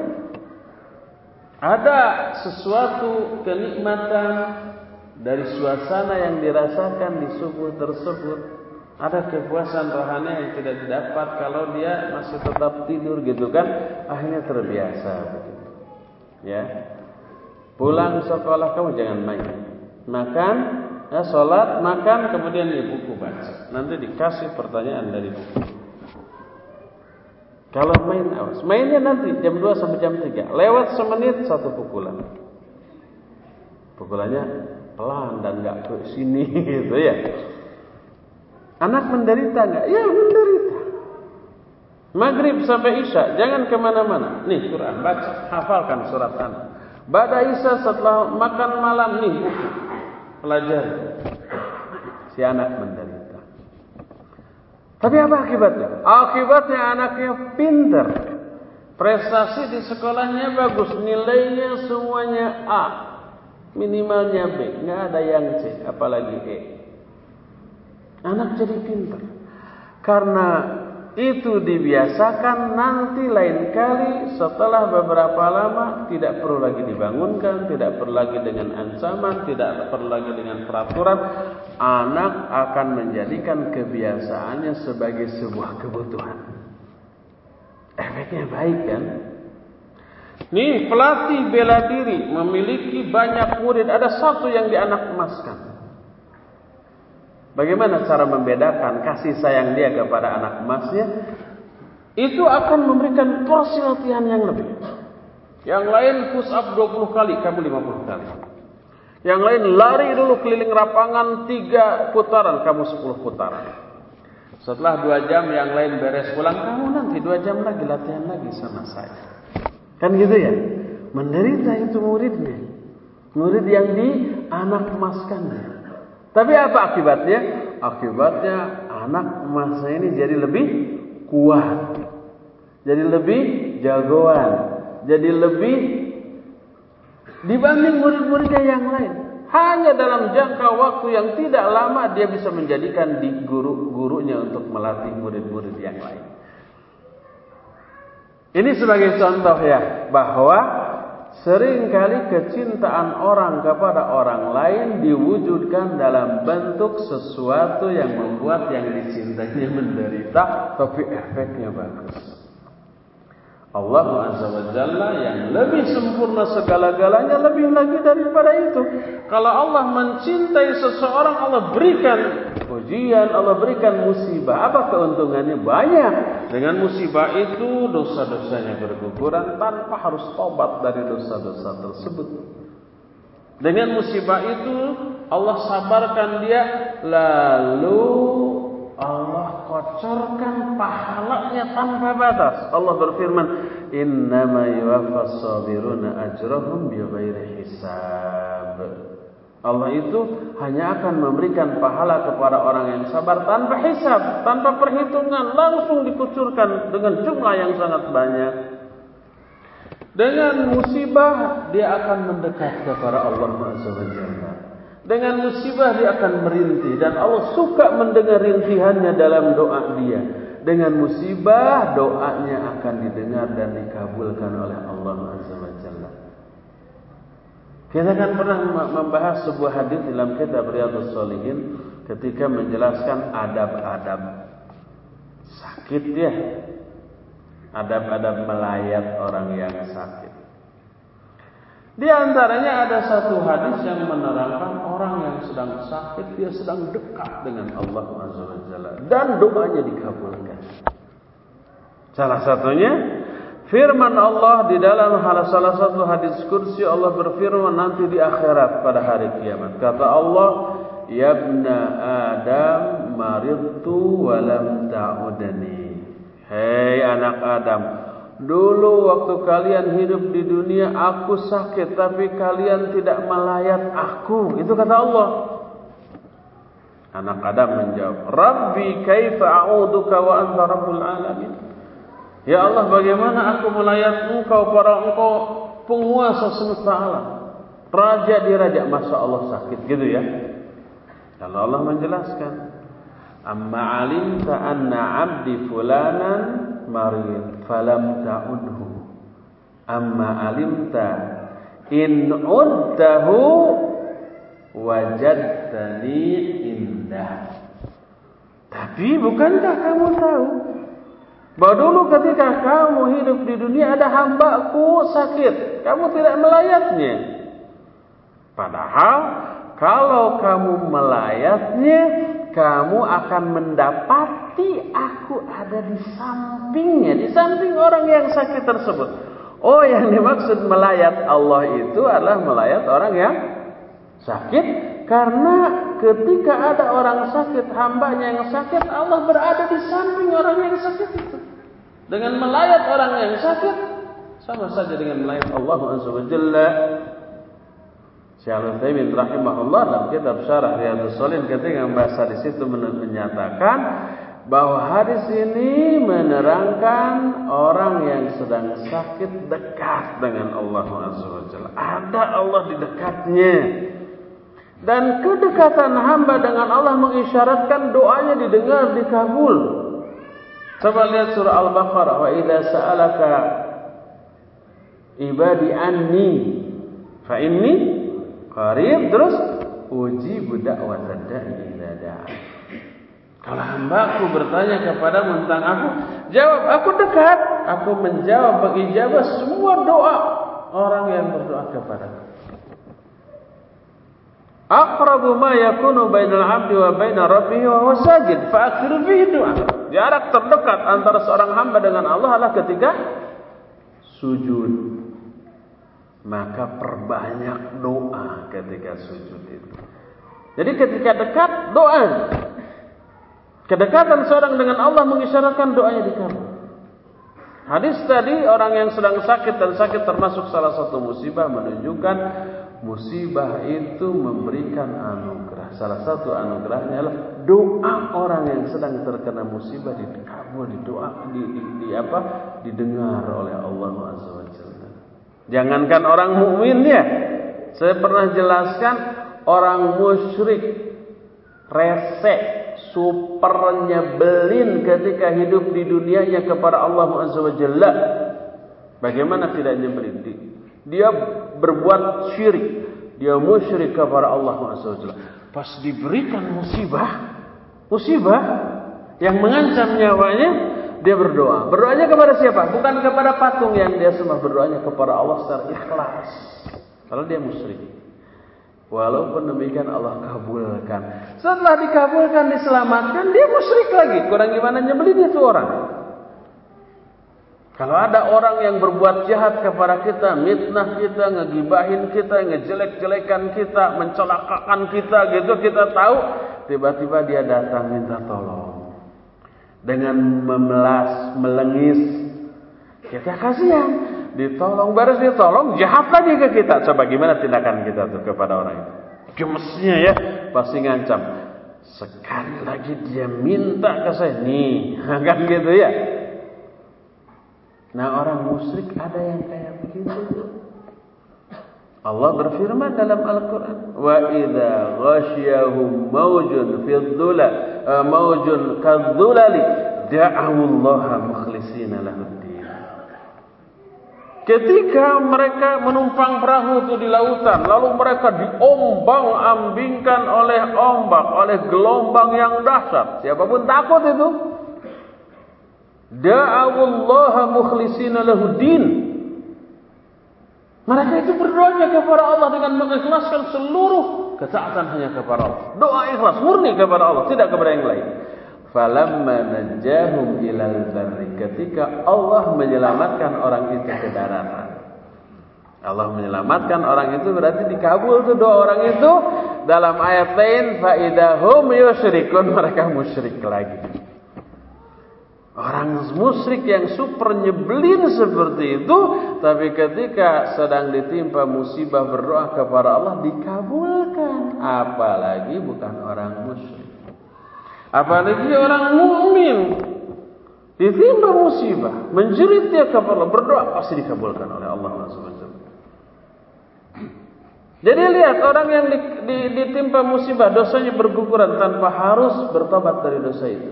Ada sesuatu kenikmatan dari suasana yang dirasakan di subuh tersebut. Ada kepuasan rohani yang tidak didapat kalau dia masih tetap tidur gitu kan. Akhirnya terbiasa begitu. Ya. Pulang sekolah kamu jangan main. Makan, sholat, makan, kemudian buku baca. Nanti dikasih pertanyaan dari buku. Kalau main, awas. Mainnya nanti jam 2 sampai jam 3. Lewat semenit 1 pukulan. Pukulannya pelan dan gak ke sini gitu ya. Anak menderita gak? Ya menderita. Maghrib sampai Isya, jangan kemana-mana. Nih Quran, baca, hafalkan surat anak. Ba'da Isya setelah makan malam, nih buku. Pelajari. Si anak menderita. Tapi apa akibatnya? Akibatnya anaknya pintar. Prestasi di sekolahnya bagus. Nilainya semuanya A. Minimalnya B, nggak ada yang C, apalagi E. Anak jadi pintar. Karena itu dibiasakan, nanti lain kali setelah beberapa lama tidak perlu lagi dibangunkan, tidak perlu lagi dengan ancaman, tidak perlu lagi dengan peraturan. Anak akan menjadikan kebiasaannya sebagai sebuah kebutuhan. Efeknya baik kan? Nih, pelatih bela diri memiliki banyak murid, ada satu yang dianak emaskan. Bagaimana cara membedakan kasih sayang dia kepada anak emasnya? Itu akan memberikan porsi latihan yang lebih. Yang lain push up 20 kali, kamu 50 kali. Yang lain lari dulu keliling lapangan 3 putaran, kamu 10 putaran. Setelah 2 jam yang lain beres pulang, kamu nanti 2 jam lagi latihan lagi sama saya. Kan gitu ya? Menderita itu muridnya. Murid yang dianak emaskannya. Tapi apa akibatnya? Akibatnya anak emasnya ini jadi lebih kuat, jadi lebih jagoan, jadi lebih dibanding murid-muridnya yang lain. Hanya dalam jangka waktu yang tidak lama dia bisa menjadikan guru-gurunya untuk melatih murid-murid yang lain. Ini sebagai contoh ya, bahwa seringkali kecintaan orang kepada orang lain diwujudkan dalam bentuk sesuatu yang membuat yang dicintainya menderita, tapi efeknya bagus. Allah Azza wa Jalla yang lebih sempurna segala-galanya lebih lagi daripada itu. Kalau Allah mencintai seseorang, Allah berikan ujian, Allah berikan musibah. Apa keuntungannya? Banyak. Dengan musibah itu dosa-dosanya berguguran tanpa harus tobat dari dosa-dosa tersebut. Dengan musibah itu Allah sabarkan dia, lalu Allah kocorkan pahalanya tanpa batas. Allah berfirman, "Innama yuwaffas sabiruna ajrahum bighairi hisab." Allah itu hanya akan memberikan pahala kepada orang yang sabar tanpa hisab, tanpa perhitungan, langsung dikucurkan dengan jumlah yang sangat banyak. Dengan musibah dia akan mendekat kepada Allah Azza wa Jalla. Dengan musibah dia akan merintih dan Allah suka mendengar rintihannya dalam doa dia. Dengan musibah doanya akan didengar dan dikabulkan oleh Allah Azza wa Jalla. Kita kan pernah membahas sebuah hadis dalam kitab Riyadhus Shalihin ketika menjelaskan adab-adab sakit ya. Adab-adab melayat orang yang sakit. Di antaranya ada satu hadis yang menerangkan orang yang sedang sakit, dia sedang dekat dengan Allah Azza wa Jalla dan doanya dikabulkan. Salah satunya firman Allah di dalam salah satu hadis kursi, Allah berfirman nanti di akhirat pada hari kiamat. Kata Allah, "Ya ibna Adam, maridtu wa lam ta'udani." Hei anak Adam, dulu waktu kalian hidup di dunia aku sakit, tapi kalian tidak melayat aku. Itu kata Allah. Anak Adam menjawab, "Rabbi kaifa a'uduka wa anta rabbul alamin." Ya Allah, bagaimana aku melayat engkau, para engkau penguasa semesta alam, raja di raja, masa Allah sakit gitu ya. Lalu Allah menjelaskan, "Amma alimta anna 'abdi fulanan marid falam ta'udhu. Amma alimta in uddahu wajadtani indah." Tapi bukankah kamu tahu bahwa dulu ketika kamu hidup di dunia ada hambaku sakit, kamu tidak melayatnya. Padahal kalau kamu melayatnya, kamu akan mendapati aku ada di sampingnya, di samping orang yang sakit tersebut. Oh, yang dimaksud melayat Allah itu adalah melayat orang yang sakit, karena ketika ada orang sakit, hambanya yang sakit, Allah berada di samping orang yang sakit itu. Dengan melayat orang yang sakit, sama saja dengan melayat Allah Azza wa Jalla. Syekh Al-Utsaimin rahimahullah dalam kitab Syarah Riyadhus Shalihin ketika membahas di situ menyatakan bahwa hadis ini menerangkan orang yang sedang sakit dekat dengan Allah Azza wa Jalla. Ada Allah di dekatnya. Dan kedekatan hamba dengan Allah mengisyaratkan doanya didengar, dikabul. Coba lihat surah Al-Baqarah, wa idza sa'alaka ibadi anni fa inni qarib, terus ujibu da'watad da'i idza da'a. Kalau hambaku bertanya kepadamu tentang aku, jawab, aku dekat, aku menjawab, mengijabah semua doa orang yang berdoa kepadaku. Aqrabu ma yakunu bainal 'abdi wa baina rabbih wa huwa sajid fa akhir fihi du'a. Jarak terdekat antara seorang hamba dengan Allah adalah ketika sujud. Maka perbanyak doa ketika sujud itu. Jadi ketika dekat, doa. Kedekatan seorang dengan Allah mengisyaratkan doanya dikabul. Hadis tadi, orang yang sedang sakit dan sakit termasuk salah satu musibah, menunjukkan musibah itu memberikan anugerah. Salah satu anugerahnya adalah doa orang yang sedang terkena musibah dikabul, didengar oleh Allah Azza wa Jalla. Jangankan orang mukmin ya. Saya pernah jelaskan orang musyrik rese, super nyebelin ketika hidup di dunianya kepada Allah Azza wa Jalla. Bagaimana tidak nyebelin? Dia berbuat syirik, dia musyrik kepada Allah Azza wa Jalla. Pas diberikan musibah yang mengancam nyawanya, dia berdoa. Berdoanya kepada siapa? Bukan kepada patung yang dia sembah, berdoanya kepada Allah secara ikhlas. Kalau dia musyrik. Walaupun demikian Allah kabulkan. Setelah dikabulkan, diselamatkan, dia musyrik lagi. Kurang gimana nyebelin itu orang. Kalau ada orang yang berbuat jahat kepada kita, mitnah kita, ngegibahin kita, ngejelek-jelekan kita, mencelakakan kita gitu, kita tahu, tiba-tiba dia datang minta tolong. Dengan memelas, melengis, kita kasihan. Ditolong, baru ditolong, jahat lagi ke kita. Coba gimana tindakan kita tuh kepada orang itu? Gemesnya ya, pasti ngancam. Sekali lagi dia minta ke saya, nih, kan gitu ya. Nah, orang musyrik ada yang kayak begitu. Allah berfirman dalam Al-Quran, wa idza ghasyahum mawjun fid dhulal mawjun kadzulali da'awullaha mukhlishina lahud. Ketika mereka menumpang perahu itu di lautan, lalu mereka diombang-ambingkan oleh ombak, oleh gelombang yang dahsyat. Siapapun takut itu. Da'awullaha mukhlishina lahuddin. Mereka itu berdoa kepada Allah dengan mengikhlaskan seluruh ketaatan hanya kepada Allah. Doa ikhlas, murni kepada Allah, tidak kepada yang lain. Falamma najjahum ilal barri, ketika Allah menyelamatkan orang itu ke daratan. Allah menyelamatkan orang itu berarti dikabul tuh doa orang itu. Dalam ayat lain, fa idahum yusyrikun, mereka musyrik lagi. Orang musyrik yang super nyebelin seperti itu, tapi ketika sedang ditimpa musibah berdoa kepada Allah dikabulkan. Apalagi bukan orang musyrik. Apalagi orang mukmin ditimpa musibah, menjerit dia kepada Allah, berdoa pasti dikabulkan oleh Allah Subhanahu. Jadi lihat orang yang ditimpa musibah, dosanya berguguran tanpa harus bertobat dari dosa itu.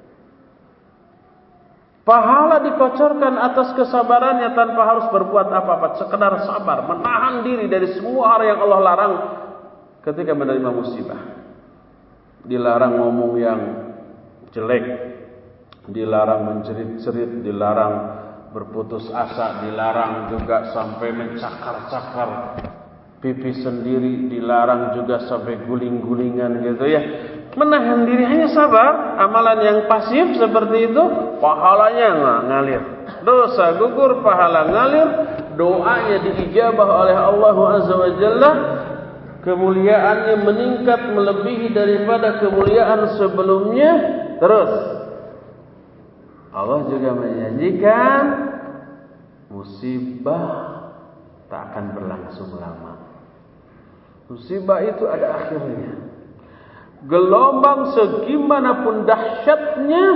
Pahala dikocorkan atas kesabarannya tanpa harus berbuat apa-apa, sekedar sabar, menahan diri dari semua hal yang Allah larang ketika menerima musibah. Dilarang ngomong yang jelek, dilarang mencerit-cerit, dilarang berputus asa, dilarang juga sampai mencakar-cakar pipi sendiri, dilarang juga sampai guling-gulingan gitu ya. Menahan diri, hanya sabar. Amalan yang pasif seperti itu pahalanya ngalir, dosa gugur, pahala ngalir, doanya diijabah oleh Allah Azza wa Jalla. Kemuliaannya meningkat melebihi daripada kemuliaan sebelumnya. Terus Allah juga menjanjikan musibah tak akan berlangsung lama. Musibah itu ada akhirnya. Gelombang segimanapun dahsyatnya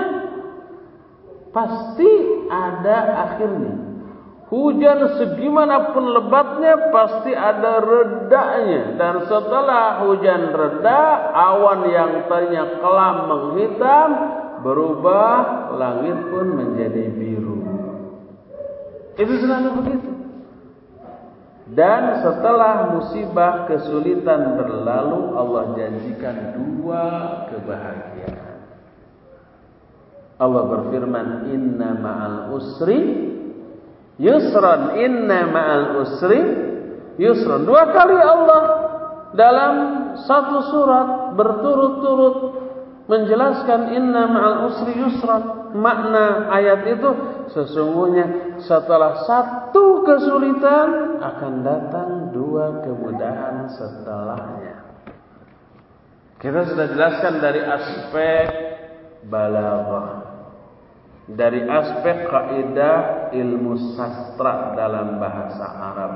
pasti ada akhirnya. Hujan segimanapun lebatnya pasti ada redanya. Dan setelah hujan reda, awan yang tadinya kelam menghitam berubah, langit pun menjadi biru. Itu selalu begitu. Dan setelah musibah kesulitan berlalu, Allah janjikan 2 kebahagiaan. Allah berfirman, inna ma'al usri yusran, inna ma'al usri yusran. 2 kali Allah dalam satu surat berturut-turut menjelaskan inna ma'al usri yusran. Makna ayat itu, sesungguhnya setelah satu kesulitan akan datang 2 kemudahan setelahnya. Kita sudah jelaskan dari aspek balaghah, dari aspek kaidah ilmu sastra dalam bahasa Arab.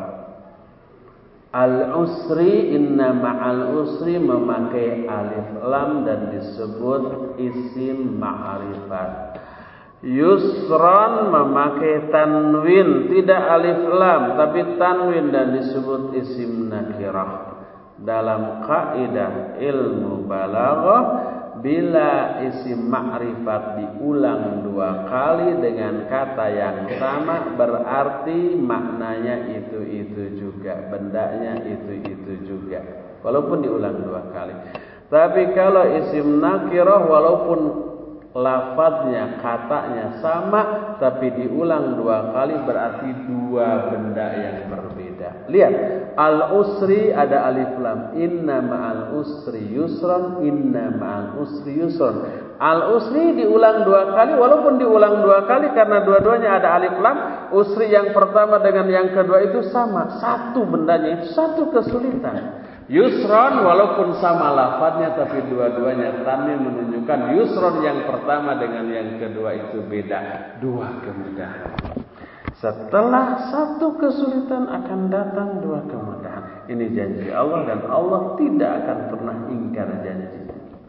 Al-usri, inna ma'al usri memakai alif lam dan disebut isim ma'rifat. Yusran memakai tanwin, tidak alif lam tapi tanwin dan disebut isim nakirah. Dalam kaidah ilmu balaghah, bila isim ma'rifat diulang 2 kali dengan kata yang sama, berarti maknanya itu-itu juga, bendanya itu-itu juga, walaupun diulang 2 kali. Tapi kalau isim nakirah, walaupun lafadznya, katanya sama, tapi diulang 2 kali, berarti 2 benda yang berbeda. Lihat, al-usri ada alif lam, inna ma'al usri yusran, inna ma'al usri yusran. Al-usri diulang 2 kali, walaupun diulang 2 kali karena dua-duanya ada alif lam. Usri yang pertama dengan yang kedua itu sama, satu bendanya, itu satu kesulitan. Yusron walaupun sama lafadznya tapi dua-duanya tanwin menunjukkan yusron yang pertama dengan yang kedua itu beda, 2 kemudahan. Setelah satu kesulitan akan datang 2 kemudahan. Ini janji Allah dan Allah tidak akan pernah ingkar janji.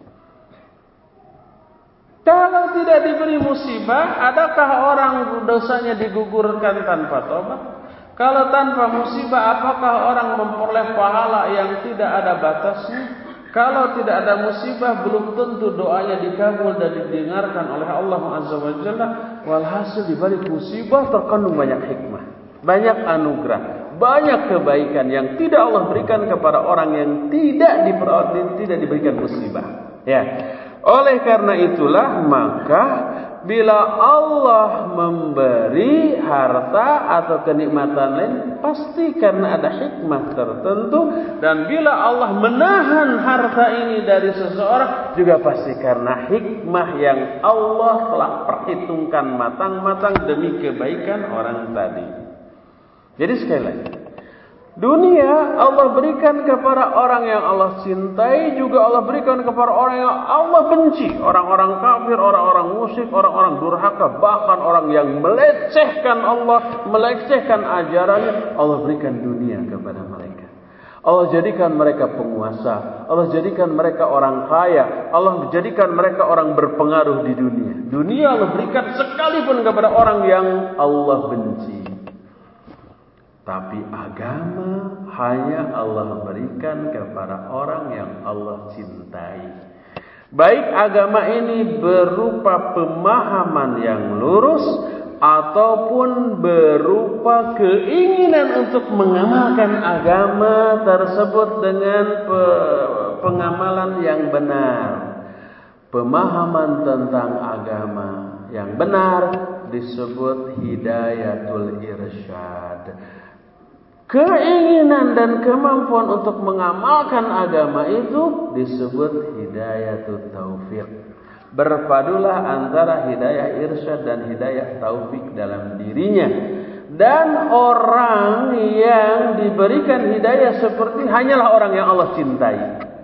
Kalau tidak diberi musibah, adakah orang dosanya digugurkan tanpa tobat? Kalau tanpa musibah, apakah orang memperoleh pahala yang tidak ada batasnya? Kalau tidak ada musibah, belum tentu doanya dikabul dan didengarkan oleh Allah Azza wa Jalla. Walhasil di balik musibah terkandung banyak hikmah, banyak anugerah, banyak kebaikan yang tidak Allah berikan kepada orang yang tidak diberikan musibah. Ya. Oleh karena itulah, maka bila Allah memberi harta atau kenikmatan lain, pasti karena ada hikmah tertentu. Dan bila Allah menahan harta ini dari seseorang, juga pasti karena hikmah yang Allah telah perhitungkan matang-matang demi kebaikan orang tadi. Jadi sekali lagi, dunia Allah berikan kepada orang yang Allah cintai, juga Allah berikan kepada orang yang Allah benci. Orang-orang kafir, orang-orang musyrik, orang-orang durhaka, bahkan orang yang melecehkan Allah, melecehkan ajarannya, Allah berikan dunia kepada mereka. Allah jadikan mereka penguasa, Allah jadikan mereka orang kaya, Allah jadikan mereka orang berpengaruh di dunia. Dunia Allah berikan sekalipun kepada orang yang Allah benci. Tapi agama hanya Allah berikan kepada orang yang Allah cintai. Baik agama ini berupa pemahaman yang lurus ataupun berupa keinginan untuk mengamalkan agama tersebut dengan pengamalan yang benar. Pemahaman tentang agama yang benar disebut hidayatul irsyad. Keinginan dan kemampuan untuk mengamalkan agama itu disebut hidayatut taufik. Berpadulah antara hidayah irsyad dan hidayah taufik dalam dirinya. Dan orang yang diberikan hidayah seperti hanyalah orang yang Allah cintai.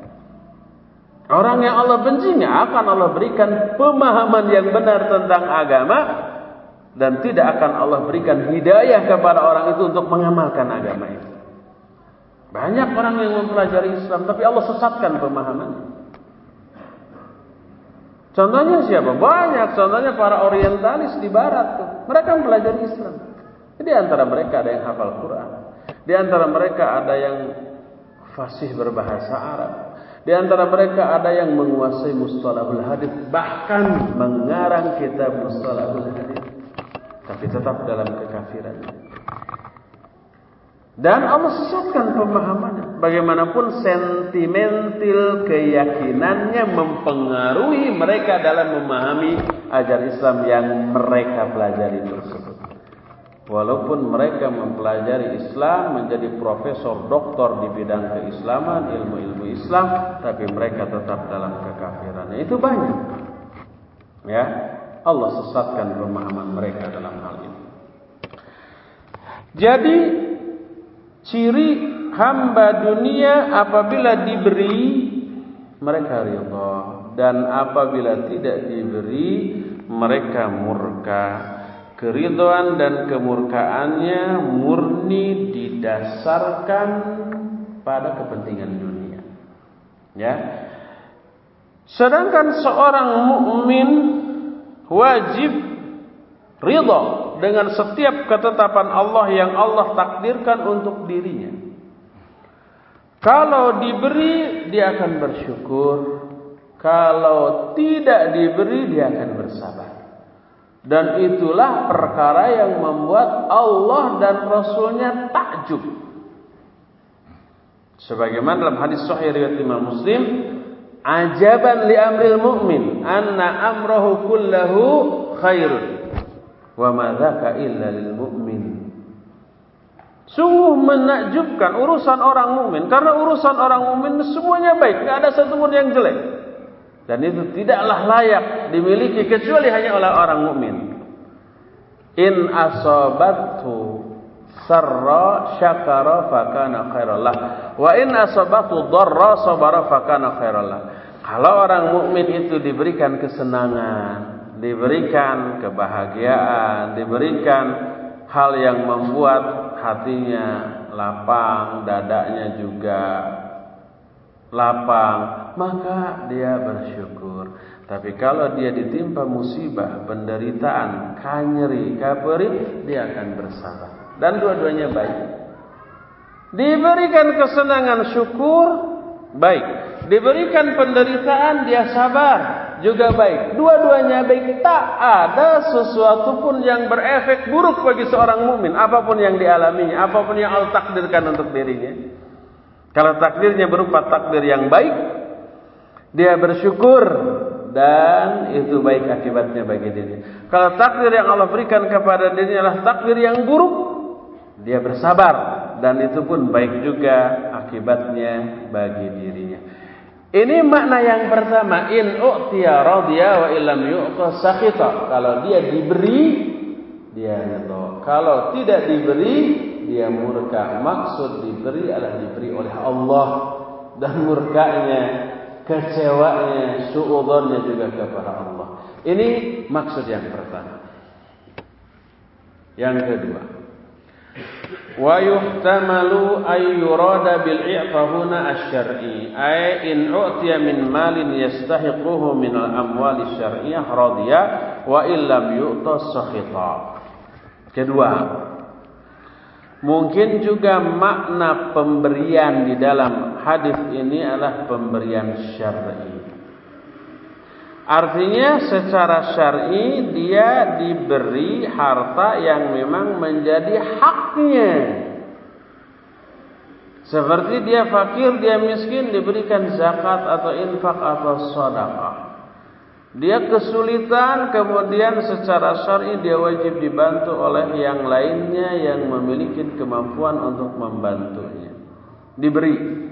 Orang yang Allah benci nggak akan Allah berikan pemahaman yang benar tentang agama. Dan tidak akan Allah berikan hidayah kepada orang itu untuk mengamalkan agama itu. Banyak orang yang mempelajari Islam, tapi Allah sesatkan pemahamannya. Contohnya siapa? Banyak. Contohnya para orientalis di barat tuh. Mereka mempelajari Islam. Di antara mereka ada yang hafal Quran. Di antara mereka ada yang fasih berbahasa Arab. Di antara mereka ada yang menguasai mustalahul hadits, bahkan mengarang kitab mustalahul hadits, tapi tetap dalam kekafiran. Dan Allah sesatkan pemahamannya. Bagaimanapun sentimental keyakinannya mempengaruhi mereka dalam memahami ajaran Islam yang mereka pelajari tersebut. Walaupun mereka mempelajari Islam, menjadi profesor, doktor di bidang keislaman, ilmu-ilmu Islam, tapi mereka tetap dalam kekafiran. Itu banyak. Ya, Allah sesatkan pemahaman mereka dalam hal ini. Jadi ciri hamba dunia apabila diberi mereka ridha, dan apabila tidak diberi mereka murka. Keridhaan dan kemurkaannya murni didasarkan pada kepentingan dunia. Ya. Sedangkan seorang mukmin wajib ridha dengan setiap ketetapan Allah yang Allah takdirkan untuk dirinya. Kalau diberi, dia akan bersyukur. Kalau tidak diberi, dia akan bersabar. Dan itulah perkara yang membuat Allah dan Rasulnya takjub. Sebagaimana dalam hadis sahih riwayat Imam Muslim, ajaban li amril mu'min anna amrahu kullahu khairun wa ma dzaka illa lil mu'min. Sungguh menakjubkan urusan orang mukmin, karena urusan orang mukmin semuanya baik, tidak ada satu pun yang jelek. Dan itu tidaklah layak dimiliki kecuali hanya oleh orang mukmin. In asabathu sarra syakara fakana khairallah, wa in asabathu dharra sabara fakana khairallah. Kalau orang mukmin itu diberikan kesenangan, diberikan kebahagiaan, diberikan hal yang membuat hatinya lapang, dadanya juga lapang, maka dia bersyukur. Tapi kalau dia ditimpa musibah, penderitaan, kanyeri, kaperi, dia akan bersabar. Dan dua-duanya baik. Diberikan kesenangan, syukur, baik. Diberikan penderitaan, dia sabar, juga baik. Dua-duanya baik. Tak ada sesuatu pun yang berefek buruk bagi seorang mukmin, apapun yang dialaminya, apapun yang Allah takdirkan untuk dirinya. Kalau takdirnya berupa takdir yang baik, dia bersyukur dan itu baik akibatnya bagi dirinya. Kalau takdir yang Allah berikan kepada dirinya adalah takdir yang buruk, dia bersabar dan itu pun baik juga akibatnya bagi dirinya. Ini makna yang pertama, in u'tiya radiya wa illam yu'ta sakhita. Kalau dia diberi, dia ridha. Kalau tidak diberi, dia murka. Maksud diberi adalah diberi oleh Allah, dan murkanya, kecewanya, suudzonnya juga kepada Allah. Ini maksud yang pertama. Yang kedua, wa yuhtamalu ay yurada bil i'ta huna asy-syar'i ay in u'tiya min malin yastahiquhu min al-amwali syar'iyyah radiya wa illam yu'ta sakhita. Kedua, mungkin juga makna pemberian di dalam hadis ini adalah pemberian syar'i. Artinya secara syar'i dia diberi harta yang memang menjadi haknya. Seperti dia fakir, dia miskin, diberikan zakat atau infak atau sedekah. Dia kesulitan, kemudian secara syar'i dia wajib dibantu oleh yang lainnya yang memiliki kemampuan untuk membantunya. Diberi.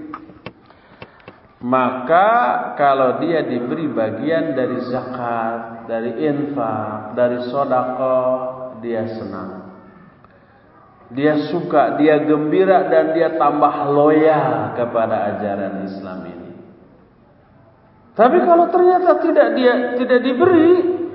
Maka kalau dia diberi bagian dari zakat, dari infak, dari sedekah, dia senang. Dia suka, dia gembira, dan dia tambah loyal kepada ajaran Islam ini. Tapi kalau ternyata tidak diberi,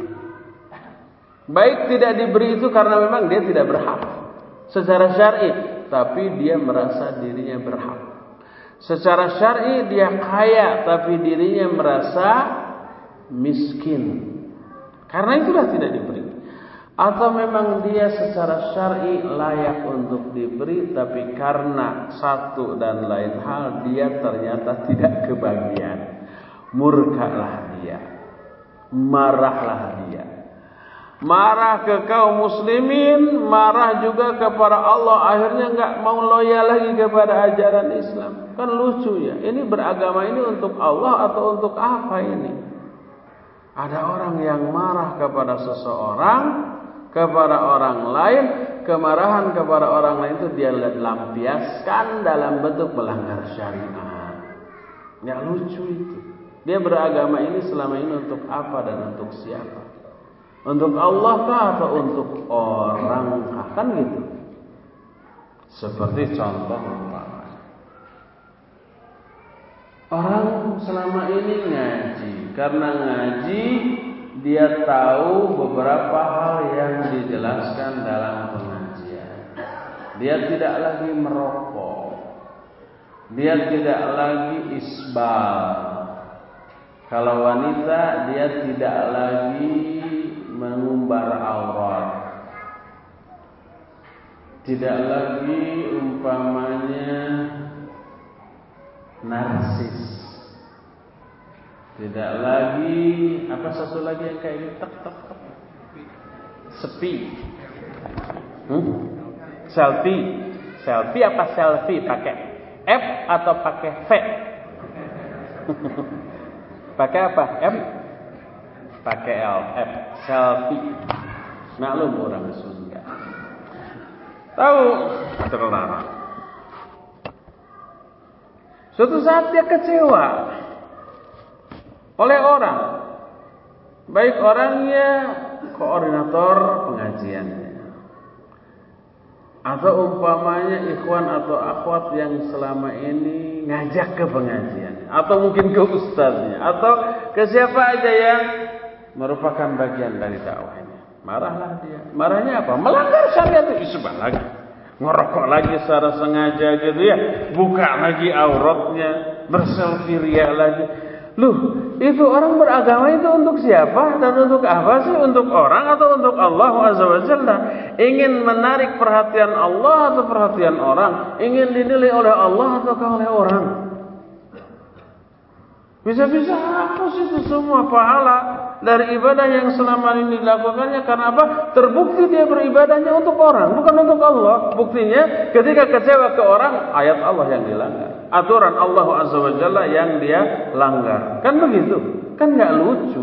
baik tidak diberi itu karena memang dia tidak berhak secara syar'i, tapi dia merasa dirinya berhak. Secara syar'i dia kaya, tapi dirinya merasa miskin karena itulah tidak diberi, atau memang dia secara syar'i layak untuk diberi tapi karena satu dan lain hal dia ternyata tidak kebagian, murkalah dia, marahlah dia, marah ke kaum muslimin, marah juga kepada Allah, akhirnya enggak mau loyal lagi kepada ajaran Islam. Kan lucu ya, ini beragama ini untuk Allah atau untuk apa ini? Ada orang yang marah kepada seseorang, kepada orang lain, kemarahan kepada orang lain itu dia lampiaskan dalam bentuk melanggar syariat. Enggak lucu itu. Dia beragama ini selama ini untuk apa dan untuk siapa? Untuk Allah kah atau untuk orang kah? Kan gitu. Seperti contoh umpama, orang selama ini ngaji. Karena ngaji dia tahu beberapa hal yang dijelaskan dalam pengajian. Dia tidak lagi merokok, dia tidak lagi isbal. Kalau wanita dia tidak lagi mengumbar aurat, tidak lagi umpamanya narsis, tidak lagi apa satu lagi yang kayak gitu, sepi, selfie apa selfie, pakai F atau pakai V? Pakai apa? M? Pakai L, F, selfie. Maklum orang Sunda. Tahu terlarang. Suatu saat dia kecewa oleh orang, baik orangnya koordinator pengajiannya, atau umpamanya ikhwan atau akhwat yang selama ini ngajak ke pengajian, atau mungkin ke ustaznya, atau ke siapa aja yang merupakan bagian dari dakwahnya. Marahlah dia. Marahnya apa? Melanggar syariat itu isbah lagi, ngerokok lagi secara sengaja gitu ya, buka lagi auratnya, berselfie ria lagi. Loh, itu orang beragama itu untuk siapa dan untuk apa sih? Untuk orang atau untuk Allah Azza wa Jalla? Ingin menarik perhatian Allah atau perhatian orang? Ingin dinilai oleh Allah atau oleh orang? Bisa-bisa hapus itu semua pahala dari ibadah yang selama ini dilakukannya. Karena apa? Terbukti dia beribadahnya untuk orang, bukan untuk Allah. Buktinya ketika kecewa ke orang, ayat Allah yang dilanggar, aturan Allah Azza wa Jalla yang dia langgar. Kan begitu? Kan gak lucu.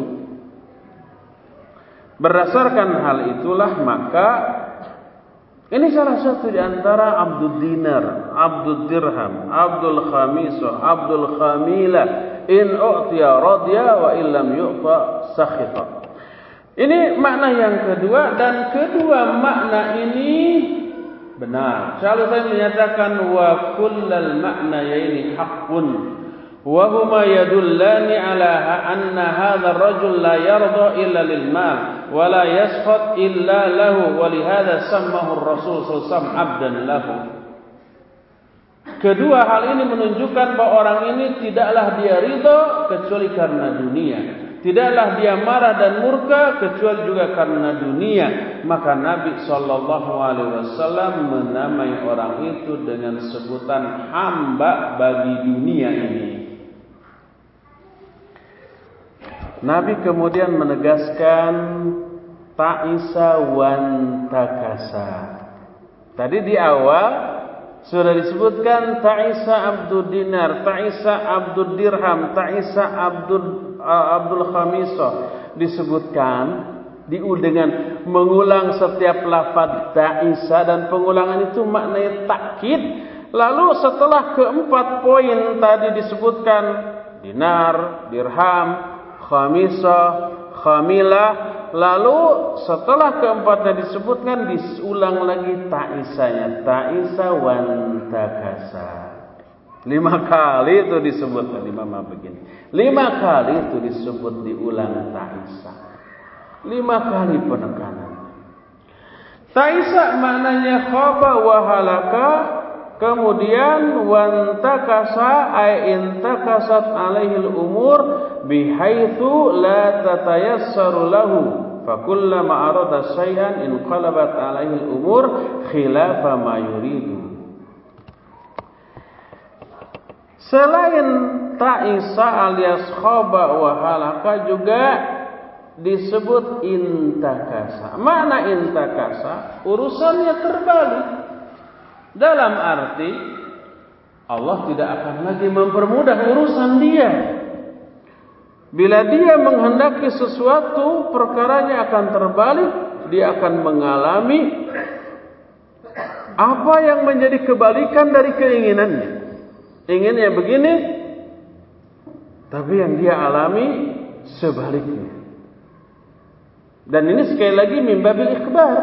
Berdasarkan hal itulah maka ini salah satu di antara Abdul Dinar, Abdul Dirham, Abdul Khamisah, Abdul Khamilah. In u'tiya radya wa illam yu'ta sakhita. Ini makna yang kedua, dan kedua makna ini benar. Selalu saya menyatakan wa kullal makna yaini haqqun wa huma yadullani ala anna hadha ar-rajul la yarda illa lil mal wa la yasfat illa lahu wa li hadha sammahu ar-rasul sallallahu alaihi wasallam 'abdan lahu. Kedua hal ini menunjukkan bahwa orang ini tidaklah dia ridha kecuali karena dunia, tidaklah dia marah dan murka kecuali juga karena dunia. Maka Nabi SAW menamai orang itu dengan sebutan hamba bagi dunia ini. Nabi kemudian menegaskan ta'isa wan takasa. Tadi di awal sudah disebutkan ta'isa Abdul Dinar, ta'isa Abdul Dirham, ta'isa Abdul Khamisah. Disebutkan dengan mengulang setiap lafaz ta'isa, dan pengulangan itu maknanya takkid. Lalu setelah keempat poin tadi disebutkan dinar, dirham, khamisah, khamilah, lalu setelah keempatnya disebutkan diulang lagi ta'isanya, ta'isa wan takasa. 5 kali itu disebutkan, 5 begini. 5 kali itu disebut diulang ta'isa. 5 kali penekanan. Ta'isa maknanya khaba wa halaka Kemudian wantakasa ay intakasat alaihil umur bihaitsu la tatayassaru lahu fakullama arada syai'an inqalabat alaihil umur khilafa ma yuridu. Selain ta'isa alias khaba wa halaka juga disebut intakasa. Makna intakasa urusannya terbalik. Dalam arti Allah tidak akan lagi mempermudah urusan dia. Bila dia menghendaki sesuatu, perkaranya akan terbalik. Dia akan mengalami apa yang menjadi kebalikan dari keinginannya. Inginnya begini, tapi yang dia alami sebaliknya. Dan ini sekali lagi min babil ikhbar,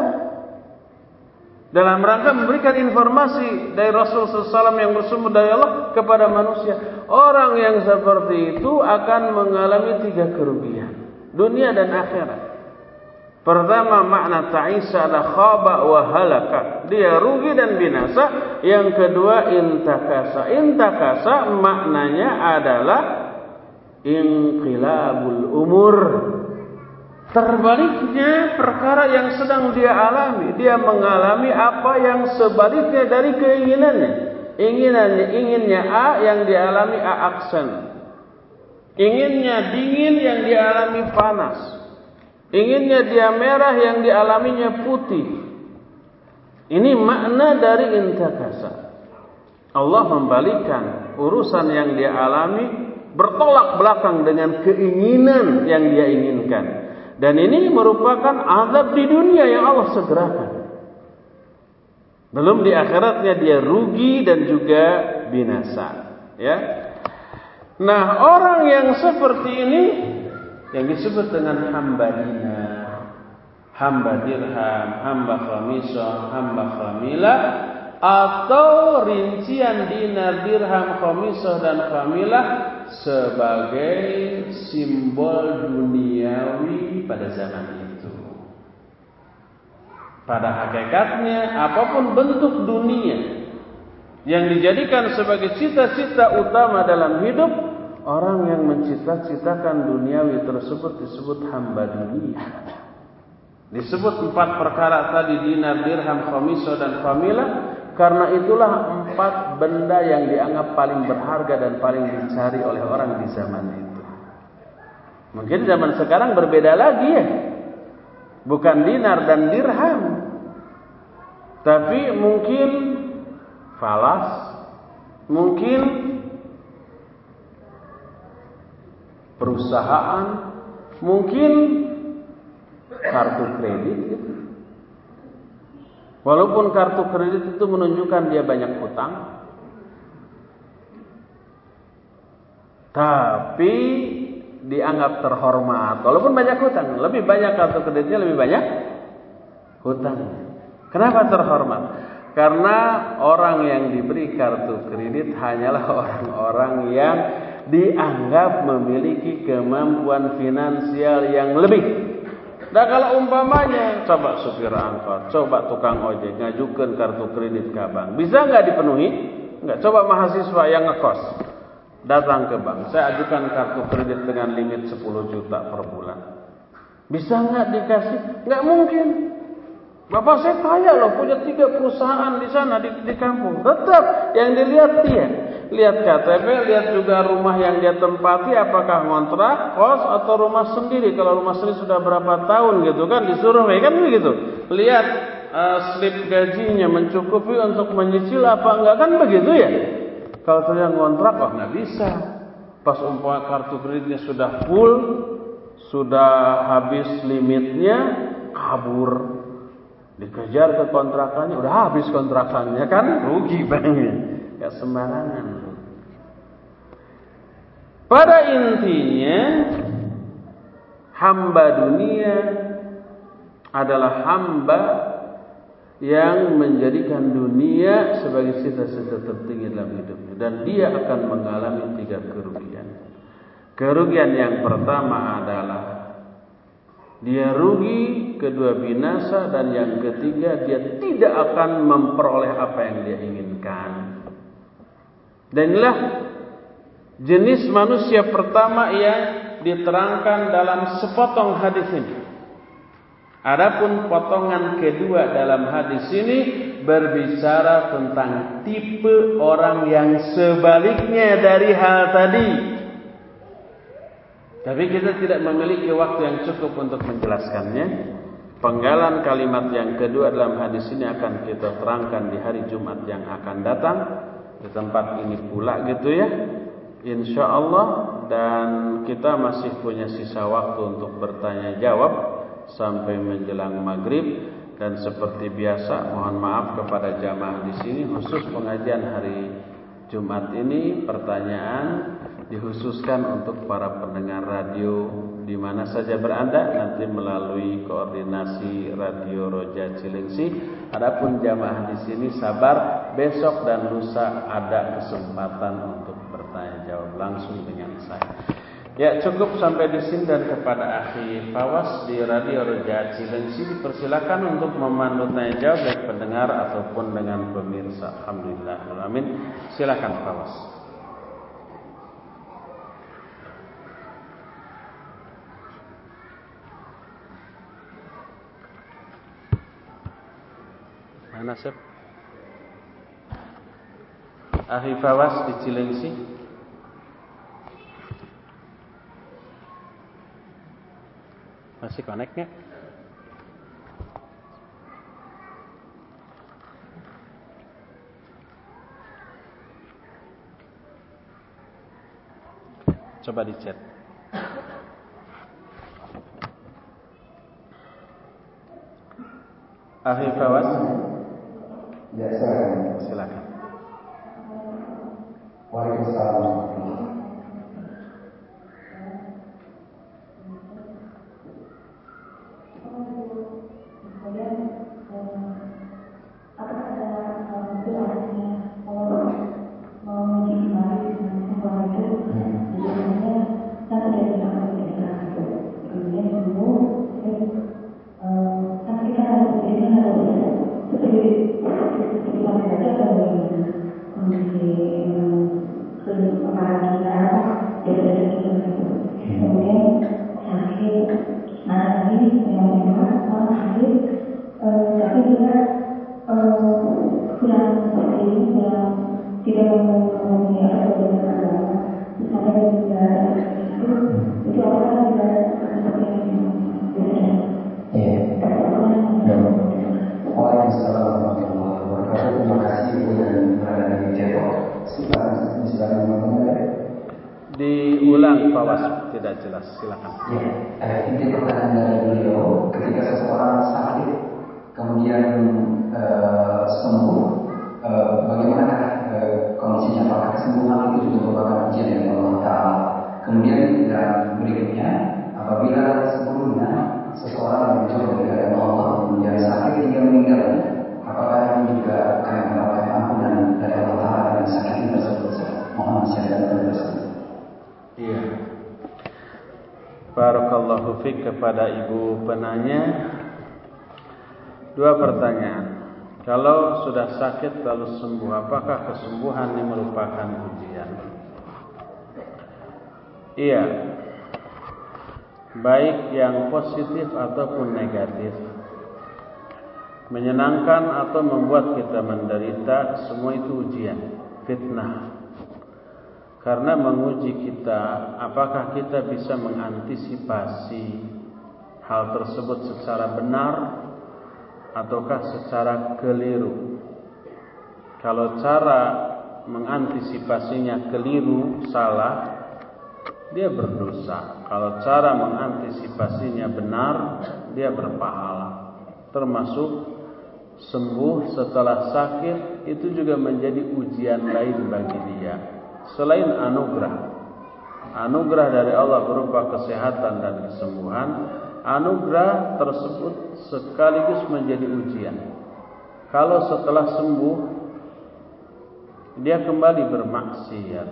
dalam rangka memberikan informasi dari Rasul SAW yang bersumber dari Allah kepada manusia. Orang yang seperti itu akan mengalami 3 kerugian, dunia dan akhirat. Pertama, makna ta'isa adalah khaba wa halaka, dia rugi dan binasa. Yang kedua, intakasa. Intakasa maknanya adalah inqilabul umur, terbaliknya perkara yang sedang dia alami. Dia mengalami apa yang sebaliknya dari keinginannya. Inginnya A, yang dialami A aksen. Inginnya dingin, yang dialami panas. Inginnya dia merah, yang dialaminya putih. Ini makna dari intakasa. Allah membalikkan urusan yang dia alami, bertolak belakang dengan keinginan yang dia inginkan. Dan ini merupakan azab di dunia yang Allah segerakan. Belum di akhiratnya dia rugi dan juga binasa. Ya. Nah, orang yang seperti ini yang disebut dengan hamba dinar, hamba dirham, hamba khamisah, hamba khamilah, atau rincian dinar, dirham, khamisah dan khamilah sebagai simbol duniawi pada zaman itu. Pada hakikatnya apapun bentuk dunia yang dijadikan sebagai cita-cita utama dalam hidup, orang yang mencita-citakan duniawi tersebut disebut hamba dunia. Disebut 4 perkara tadi, dinar, dirham, khamisah dan khamilah. Karena itulah 4 benda yang dianggap paling berharga dan paling dicari oleh orang di zaman itu. Mungkin zaman sekarang berbeda lagi ya. Bukan dinar dan dirham, tapi mungkin falas, mungkin perusahaan, mungkin kartu kredit gitu. Walaupun kartu kredit itu menunjukkan dia banyak hutang, tapi dianggap terhormat. Walaupun banyak hutang, lebih banyak kartu kreditnya, lebih banyak hutangnya. Kenapa terhormat? Karena orang yang diberi kartu kredit hanyalah orang-orang yang dianggap memiliki kemampuan finansial yang lebih. Nah, kalau umpamanya coba supir angkot, coba tukang ojek ngajukan kartu kredit ke bank, bisa nggak dipenuhi? Nggak. Coba mahasiswa yang ngekos datang ke bank, saya ajukan kartu kredit dengan limit 10 juta per bulan, bisa nggak dikasih? Nggak mungkin. Bapak saya kaya loh, punya 3 perusahaan di sana di kampung. Tetap yang dilihat dia, lihat KTP, lihat juga rumah yang dia tempati, apakah ngontrak, kos atau rumah sendiri. Kalau rumah sendiri sudah berapa tahun gitu kan, disuruh kan begitu. Lihat slip gajinya mencukupi untuk menyicil apa enggak, kan begitu ya. Kalau ternyata ngontrak, wah nggak bisa. Pas umpama kartu kreditnya sudah full, sudah habis limitnya, kabur. Dikejar ke kontrakannya, udah habis kontrakannya kan, rugi banknya. Ya sembarangan. Pada intinya, hamba dunia adalah hamba yang menjadikan dunia sebagai cita-cita tertinggi dalam hidupnya, dan dia akan mengalami 3 kerugian. Kerugian yang pertama adalah dia rugi, kedua binasa, dan yang ketiga dia tidak akan memperoleh apa yang dia inginkan. Dan inilah jenis manusia pertama yang diterangkan dalam sepotong hadis ini. Adapun potongan kedua dalam hadis ini berbicara tentang tipe orang yang sebaliknya dari hal tadi. Tapi kita tidak memiliki waktu yang cukup untuk menjelaskannya. Penggalan kalimat yang kedua dalam hadis ini akan kita terangkan di hari Jumat yang akan datang di tempat ini pula gitu ya, insyaallah. Dan kita masih punya sisa waktu untuk bertanya jawab sampai menjelang maghrib. Dan seperti biasa, mohon maaf kepada jamaah di sini, khusus pengajian hari Jumat ini pertanyaan dikhususkan untuk para pendengar radio di mana saja berada, nanti melalui koordinasi Radio Roja Cilengsi. Adapun jamaah di sini sabar, besok dan lusa ada kesempatan untuk bertanya jawab langsung dengan saya. Ya, cukup sampai di sini. Dan kepada akhi Fawas di Radio Roja Cilengsi dipersilakan untuk memandu tanya jawab baik pendengar ataupun dengan pemirsa. Alhamdulillah, amin. Silakan Fawas. Mana Sep? Akhi Fawas di Cilengsi. Masih connect-nya? Coba di chat. Akhi Fawas. Ya, silakan. Waalaikumsalam. Diulang Fawas, tidak jelas, silakan. Ya, inti pertanyaan dari beliau, ketika seseorang sakit kemudian sembuh, bagaimana kondisinya? Apakah kesembuhan itu juga merupakan ujian dari Allah Ta'ala? Kemudian yang berikutnya, apabila sebelumnya seseorang yang mencoba dari keadaan Allah kemudian sakit hingga meninggal, apakah ini juga akan mendapatkan ampunan dari Allah Ta'ala dengan sakit ini tersebut? Mohon nasihat dan penjelasan. Iya. Barakallahu fiik kepada ibu penanya. Dua pertanyaan. Kalau sudah sakit lalu sembuh, apakah kesembuhan ini merupakan ujian? Iya. Baik yang positif ataupun negatif, menyenangkan atau membuat kita menderita, semua itu ujian, fitnah. Karena menguji kita, apakah kita bisa mengantisipasi hal tersebut secara benar ataukah secara keliru. Kalau cara mengantisipasinya keliru, salah, dia berdosa. Kalau cara mengantisipasinya benar, dia berpahala. Termasuk sembuh setelah sakit, itu juga menjadi ujian lain bagi dia. Selain anugerah dari Allah berupa kesehatan dan kesembuhan, anugerah tersebut sekaligus menjadi ujian. Kalau setelah sembuh dia kembali bermaksiat,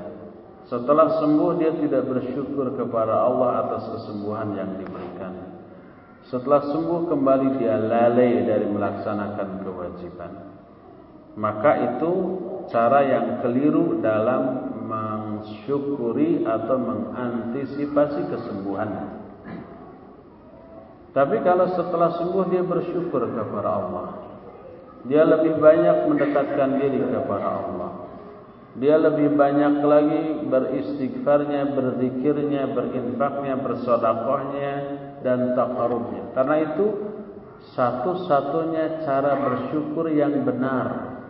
setelah sembuh dia tidak bersyukur kepada Allah atas kesembuhan yang diberikan, setelah sembuh kembali dia lalai dari melaksanakan kewajiban, maka itu cara yang keliru dalam mensyukuri atau mengantisipasi kesembuhan. Tapi kalau setelah sembuh dia bersyukur kepada Allah, dia lebih banyak mendekatkan diri kepada Allah, dia lebih banyak lagi beristighfarnya, berzikirnya, berinfaknya, bersedekahnya dan taqarrubnya. Karena itu satu-satunya cara bersyukur yang benar.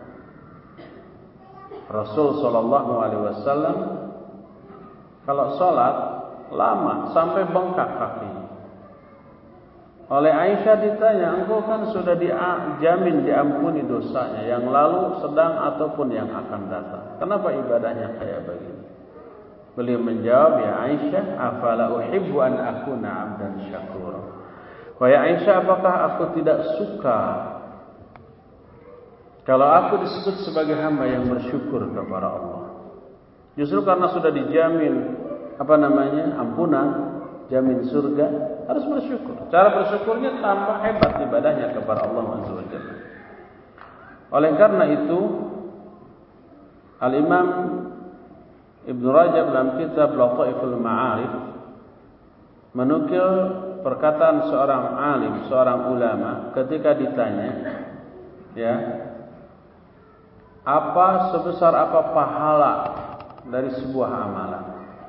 Rasul sallallahu alaihi wasallam kalau salat lama sampai bengkak kakinya. Oleh Aisyah ditanya, engkau kan sudah dijamin diampuni dosanya yang lalu, sedang ataupun yang akan datang. Kenapa ibadahnya kayak begini? Beliau menjawab, ya Aisyah, afala uhibbu an akuna 'abdan syakura. Wahai Aisyah, apakah aku tidak suka kalau aku disebut sebagai hamba yang bersyukur kepada Allah? Justru karena sudah dijamin ampunan, jamin surga, harus bersyukur. Cara bersyukurnya tambah hebat ibadahnya kepada Allah Azza wa Jalla. Oleh karena itu, Al-Imam Ibn Rajab dalam kitab Lataiful Ma'arif menukil perkataan seorang alim, seorang ulama ketika ditanya, sebesar apa pahala dari sebuah amalan?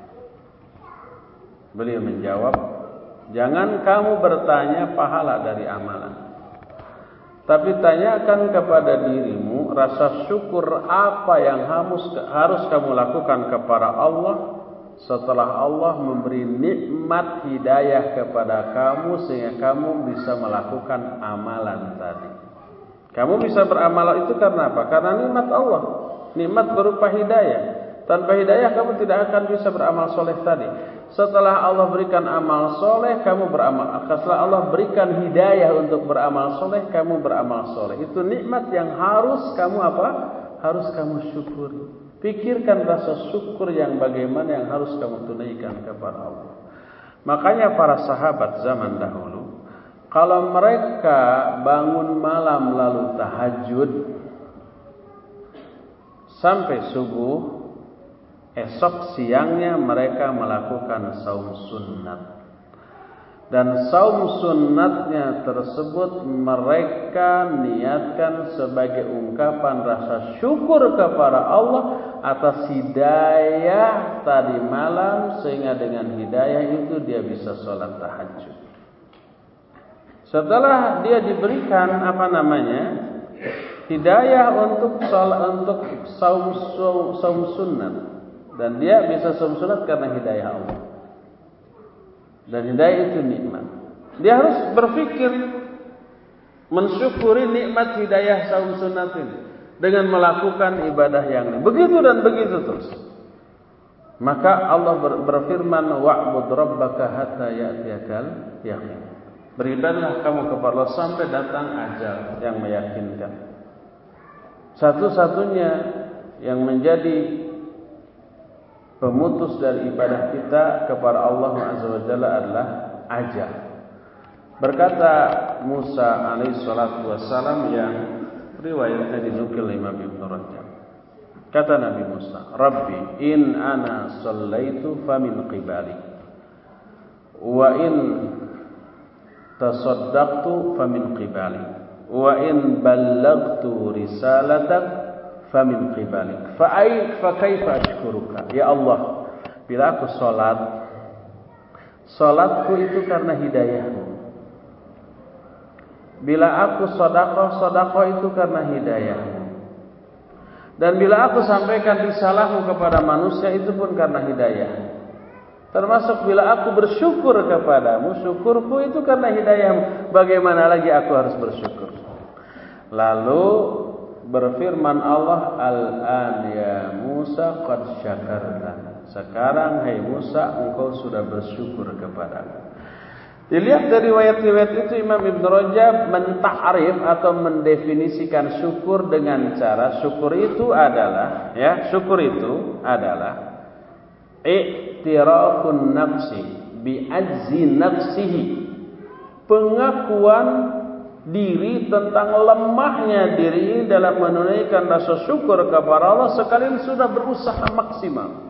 Beliau menjawab, jangan kamu bertanya pahala dari amalan, tapi tanyakan kepada dirimu rasa syukur apa yang harus kamu lakukan kepada Allah setelah Allah memberi nikmat hidayah kepada kamu sehingga kamu bisa melakukan amalan tadi. Kamu bisa beramal itu karena apa? Karena nikmat Allah, nikmat berupa hidayah. Tanpa hidayah kamu tidak akan bisa beramal soleh tadi. Setelah Allah berikan amal soleh, kamu beramal. Setelah Allah berikan hidayah untuk beramal soleh, kamu beramal soleh. Itu nikmat yang harus kamu harus kamu syukuri. Pikirkan rasa syukur yang bagaimana yang harus kamu tunaikan kepada Allah. Makanya para sahabat zaman dahulu, kalau mereka bangun malam lalu tahajud sampai subuh, esok siangnya mereka melakukan saum sunnat. Dan saum sunnatnya tersebut mereka niatkan sebagai ungkapan rasa syukur kepada Allah atas hidayah tadi malam, sehingga dengan hidayah itu dia bisa sholat tahajud. Setelah dia diberikan hidayah untuk saum sunnat, dan dia bisa saum sunat karena hidayah Allah. Dan hidayah itu nikmat. Dia harus berpikir mensyukuri nikmat hidayah saum sunat ini dengan melakukan ibadah yang ini. Begitu dan begitu terus. Maka Allah berfirman, wa'bud rabbaka hatta ya'tiyakal yaqin. Beribadahlah kamu kepada Allah sampai datang ajal yang meyakinkan. Satu-satunya yang menjadi pemutus dari ibadah kita kepada Allah Azza wa Jalla adalah ajal. Berkata Musa alaihi salatu wassalam yang riwayatnya dinukil Imam Ibn Rajab. Kata Nabi Musa, Rabbi in ana sallaitu famin qibali wa in tasaddaqtu famin qibali wa in ballagtu risalatak famin qibalik fa kaifa ashkuruka. Ya Allah, bila aku salatku itu karena hidayahmu. Bila aku sedekah itu karena hidayahmu. Dan bila aku sampaikan risalahmu kepada manusia itu pun karena hidayahmu. Termasuk bila aku bersyukur kepadamu, syukurku itu karena hidayahmu. Bagaimana lagi aku harus bersyukur? Lalu berfirman Allah, al-an ya Musa qad syakarta. Sekarang hai Musa, engkau sudah bersyukur kepadaku. Dilihat dari riwayat-riwayat itu, Imam Ibn Rajab menta'rif atau mendefinisikan syukur dengan cara syukur itu adalah i'tirafun nafsi bi ajzi nafsihi pengakuan diri tentang lemahnya diri dalam menunaikan rasa syukur kepada Allah, sekalian sudah berusaha maksimal.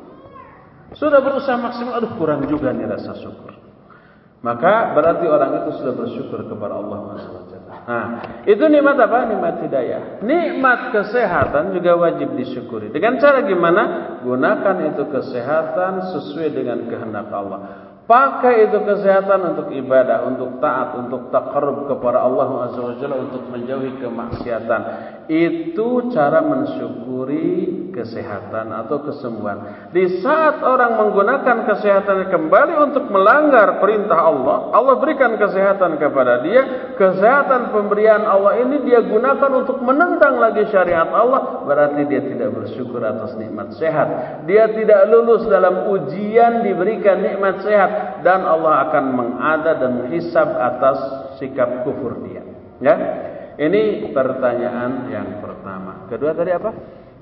Aduh kurang juga nih rasa syukur. Maka berarti orang itu sudah bersyukur kepada Allah SWT. Nah, itu nikmat apa? Nikmat hidayah. Nikmat kesehatan juga wajib disyukuri. Dengan cara gimana? Gunakan itu kesehatan sesuai dengan kehendak Allah. Pakai itu kesehatan untuk ibadah, untuk taat, untuk taqarrub kepada Allah SWT, untuk menjauhi kemaksiatan. Itu cara mensyukuri kesehatan atau kesembuhan. Di saat orang menggunakan kesehatan kembali untuk melanggar perintah Allah, Allah berikan kesehatan kepada dia. Kesehatan pemberian Allah ini dia gunakan untuk menentang lagi syariat Allah. Berarti dia tidak bersyukur atas nikmat sehat. Dia tidak lulus dalam ujian diberikan nikmat sehat. Dan Allah akan mengadab dan menghisab atas sikap kufur dia. Ya, ini pertanyaan yang pertama. Kedua tadi apa?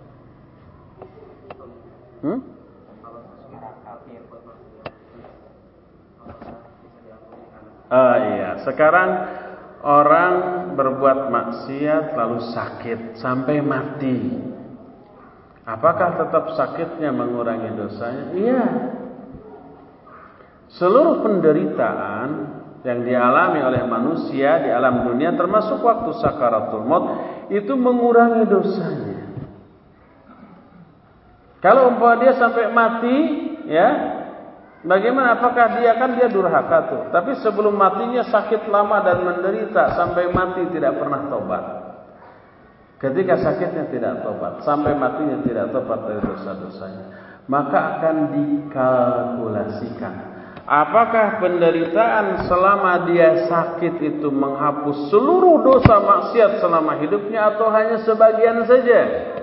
Oh iya, sekarang orang berbuat maksiat lalu sakit sampai mati. Apakah tetap sakitnya mengurangi dosanya? Iya. Seluruh penderitaan yang dialami oleh manusia di alam dunia, termasuk waktu sakaratul maut, itu mengurangi dosanya. Kalau umpama dia sampai mati, ya, bagaimana? Apakah dia durhaka tuh? Tapi sebelum matinya sakit lama dan menderita sampai mati tidak pernah tobat. Ketika sakitnya tidak tobat, sampai matinya tidak tobat dari dosa-dosanya, maka akan dikalkulasikan. Apakah penderitaan selama dia sakit itu menghapus seluruh dosa maksiat selama hidupnya atau hanya sebagian saja?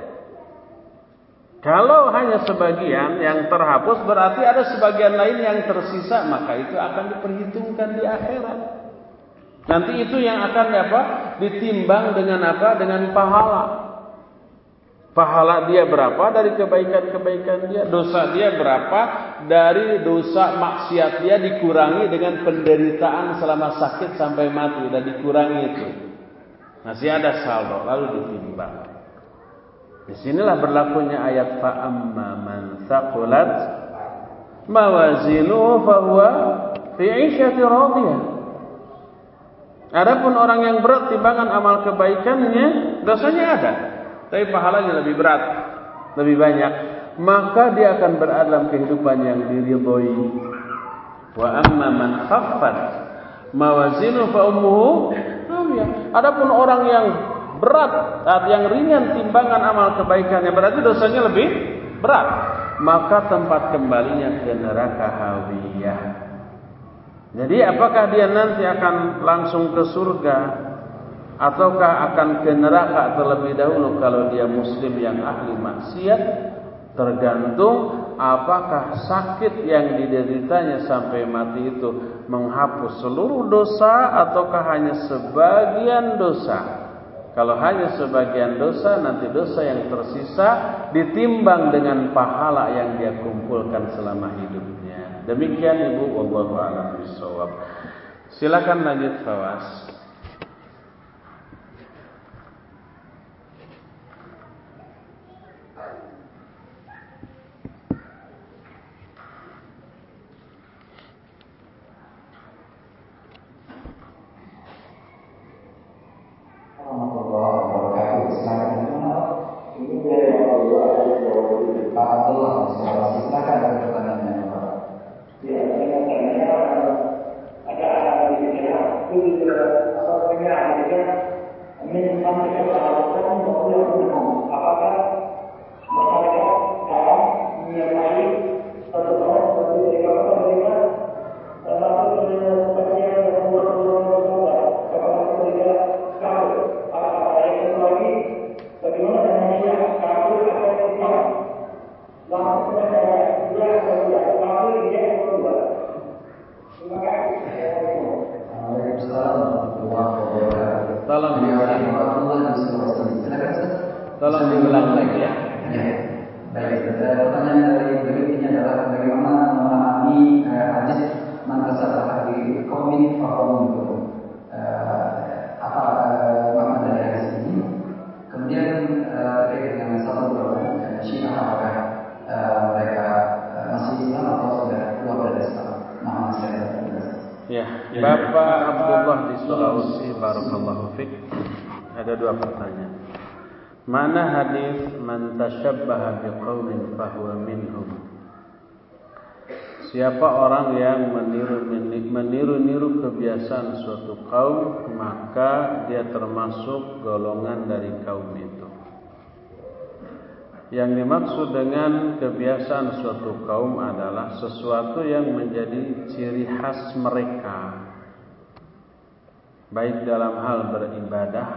Kalau hanya sebagian yang terhapus, berarti ada sebagian lain yang tersisa, maka itu akan diperhitungkan di akhirat. Nanti itu yang akan ditimbang dengan apa? Dengan pahala. Pahala dia berapa dari kebaikan-kebaikan dia, dosa dia berapa dari dosa maksiat dia, dikurangi dengan penderitaan selama sakit sampai mati, dan dikurangi itu. Masih ada saldo, lalu ditimbang. Disinilah berlakunya ayat fa'amma man thaqulat mawazinuhu fahuwa fi 'isyatin radiyah. Adapun orang yang berat timbangan amal kebaikannya, dosanya ada, tapi pahalanya lebih berat, lebih banyak, maka dia akan berada dalam kehidupan yang diridhoi. Wa amma man khaffat mawazinu fa ummuhu hawiyah. Adapun orang yang berat, yang ringan timbangan amal kebaikannya, berarti dosanya lebih berat, maka tempat kembalinya ke neraka hawiyah. Jadi apakah dia nanti akan langsung ke surga ataukah akan ke neraka terlebih dahulu kalau dia muslim yang ahli maksiat? Tergantung apakah sakit yang dideritanya sampai mati itu menghapus seluruh dosa ataukah hanya sebagian dosa. Kalau hanya sebagian dosa, nanti dosa yang tersisa ditimbang dengan pahala yang dia kumpulkan selama hidupnya. Demikian Ibu, wallahu a'lam bishawab. Silakan lanjut Fawas. Tolong diulang lagi ya. Baik, pertanyaan dari berikut ini adalah bagaimana memahami hadis man tasabbaha bi qaumin fa qaumun. Bapak Abdullah di Sulawesi, barakallahu fik. Ada 2 pertanyaan. Mana hadis man tashabbaha biqaumin fahuwa minhum? Siapa orang yang meniru kebiasaan suatu kaum, maka dia termasuk golongan dari kaum itu. Yang dimaksud dengan kebiasaan suatu kaum adalah sesuatu yang menjadi ciri khas mereka, baik dalam hal beribadah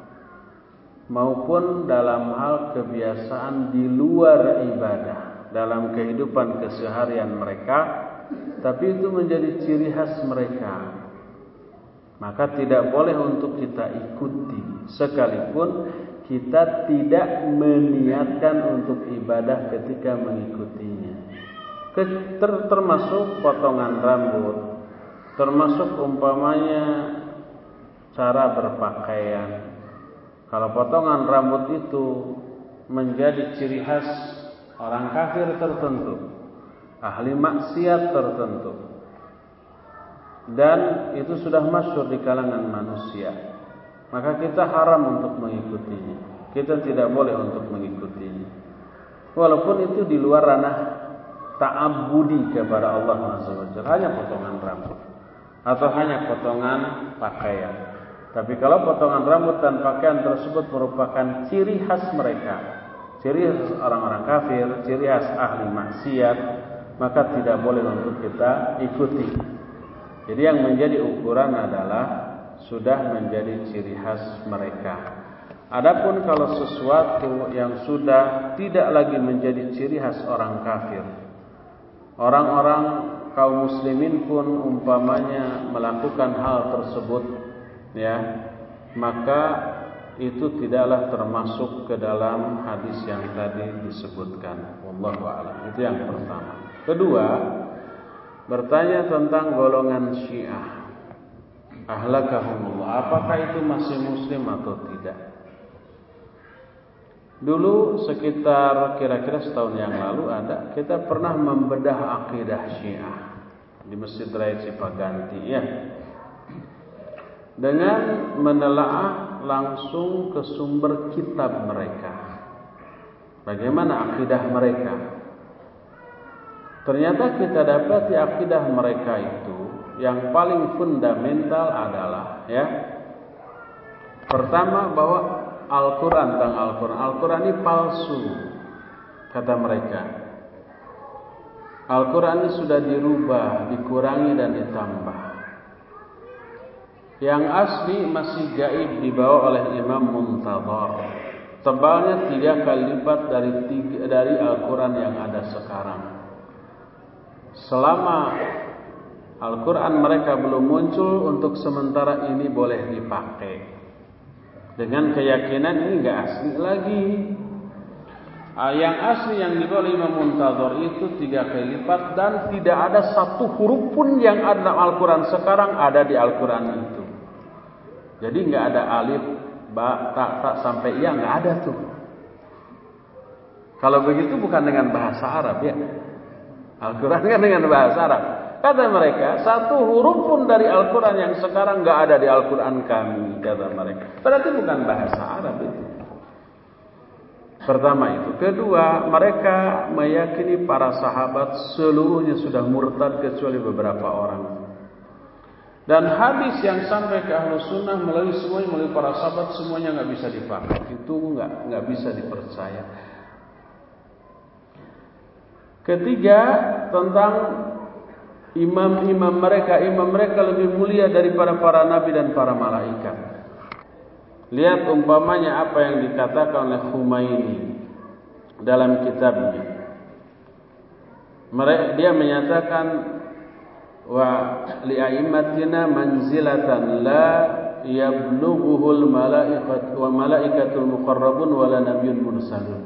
maupun dalam hal kebiasaan di luar ibadah, dalam kehidupan keseharian mereka, tapi itu menjadi ciri khas mereka. Maka tidak boleh untuk kita ikuti, sekalipun kita tidak meniatkan untuk ibadah ketika mengikutinya. Termasuk potongan rambut, termasuk umpamanya cara berpakaian. Kalau potongan rambut itu menjadi ciri khas orang kafir tertentu, ahli maksiat tertentu, dan itu sudah masyhur di kalangan manusia, maka kita haram untuk mengikutinya. Kita tidak boleh untuk mengikutinya, walaupun itu di luar ranah ta'abbudi kepada Allah SWT, hanya potongan rambut atau hanya potongan pakaian. Tapi kalau potongan rambut dan pakaian tersebut merupakan ciri khas mereka, ciri khas orang-orang kafir, ciri khas ahli maksiat, maka tidak boleh untuk kita ikuti. Jadi yang menjadi ukuran adalah sudah menjadi ciri khas mereka. Adapun kalau sesuatu yang sudah tidak lagi menjadi ciri khas orang kafir, orang-orang kaum muslimin pun umpamanya melakukan hal tersebut, ya, maka itu tidaklah termasuk ke dalam hadis yang tadi disebutkan. Wallahu a'lam. Itu yang pertama. Kedua, bertanya tentang golongan Syiah. Ahlakahumullah, apakah itu masih muslim atau tidak? Dulu sekitar kira-kira setahun yang lalu kita pernah membedah akidah Syiah di Masjid Raya Cipaganti, ya, dengan menelaah langsung ke sumber kitab mereka. Bagaimana akidah mereka? Ternyata kita dapati akidah mereka itu yang paling fundamental adalah, ya, pertama bahwa Al-Quran ini palsu, kata mereka. Al-Quran ini sudah dirubah, dikurangi dan ditambah. Yang asli masih gaib dibawa oleh Imam Muntadhar. Tebalnya 3 kali lipat dari Al-Quran yang ada sekarang. Selama Al-Quran mereka belum muncul, untuk sementara ini boleh dipakai, dengan keyakinan ini enggak asli lagi. Yang asli yang dibawa oleh Imam Muntadhar itu 3 kali lipat, dan tidak ada satu huruf pun yang ada dalam Al-Quran sekarang ada di Al-Quran itu. Jadi enggak ada alif, ba, ta sampai ya, enggak ada tuh. Kalau begitu bukan dengan bahasa Arab, ya. Al-Quran kan dengan bahasa Arab. Kata mereka, satu huruf pun dari Al-Quran yang sekarang enggak ada di Al-Quran kami, kata mereka. Berarti bukan bahasa Arab itu. Pertama itu. Kedua, mereka meyakini para sahabat seluruhnya sudah murtad kecuali beberapa orang. Dan hadis yang sampai ke Ahlus Sunnah melalui para sahabat semuanya enggak bisa dipakai. Itu enggak bisa dipercaya. Ketiga, tentang imam mereka lebih mulia daripada para nabi dan para malaikat. Lihat umpamanya apa yang dikatakan oleh Khumaini dalam kitabnya. Dia menyatakan, wa li'aimatina manzilatan la yablughuhul malaikat wa malaikatul muqarrabun wa la nabiyyun mursalun.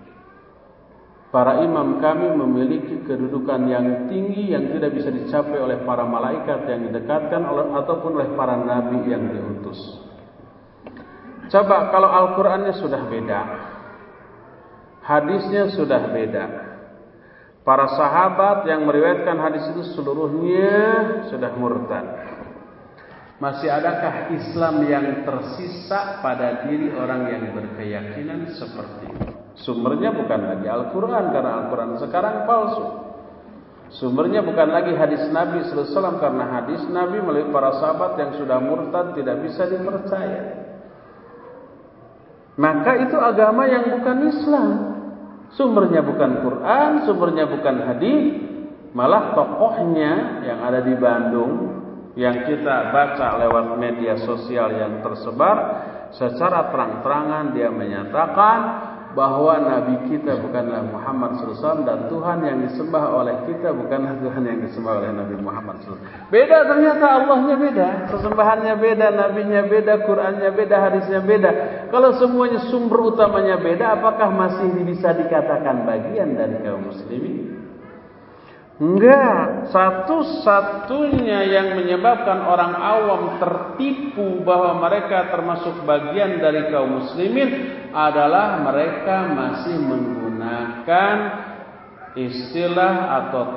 Para imam kami memiliki kedudukan yang tinggi yang tidak bisa dicapai oleh para malaikat yang didekatkan ataupun oleh para nabi yang diutus. Coba kalau Al-Qur'annya sudah beda, hadisnya sudah beda, para sahabat yang meriwayatkan hadis itu seluruhnya sudah murtad, Masih adakah Islam yang tersisa pada diri orang yang berkeyakinan seperti itu? Sumbernya bukan lagi Al-Quran, karena Al-Quran sekarang palsu. Sumbernya bukan lagi hadis Nabi sallallahu alaihi wasallam, karena hadis Nabi melalui para sahabat yang sudah murtad tidak bisa dipercaya. Maka itu agama yang bukan Islam. Sumbernya bukan Quran, sumbernya bukan hadis, malah tokohnya yang ada di Bandung yang kita baca lewat media sosial yang tersebar, secara terang-terangan dia menyatakan bahwa Nabi kita bukanlah Muhammad SAW dan Tuhan yang disembah oleh kita bukanlah Tuhan yang disembah oleh Nabi Muhammad SAW. Beda ternyata, Allahnya beda, sesembahannya beda, Nabinya beda, Qurannya beda, hadisnya beda. Kalau semuanya sumber utamanya beda, apakah masih bisa dikatakan bagian dari kaum muslimin? Enggak. Satu-satunya yang menyebabkan orang awam tertipu bahwa mereka termasuk bagian dari kaum muslimin adalah mereka masih menggunakan istilah atau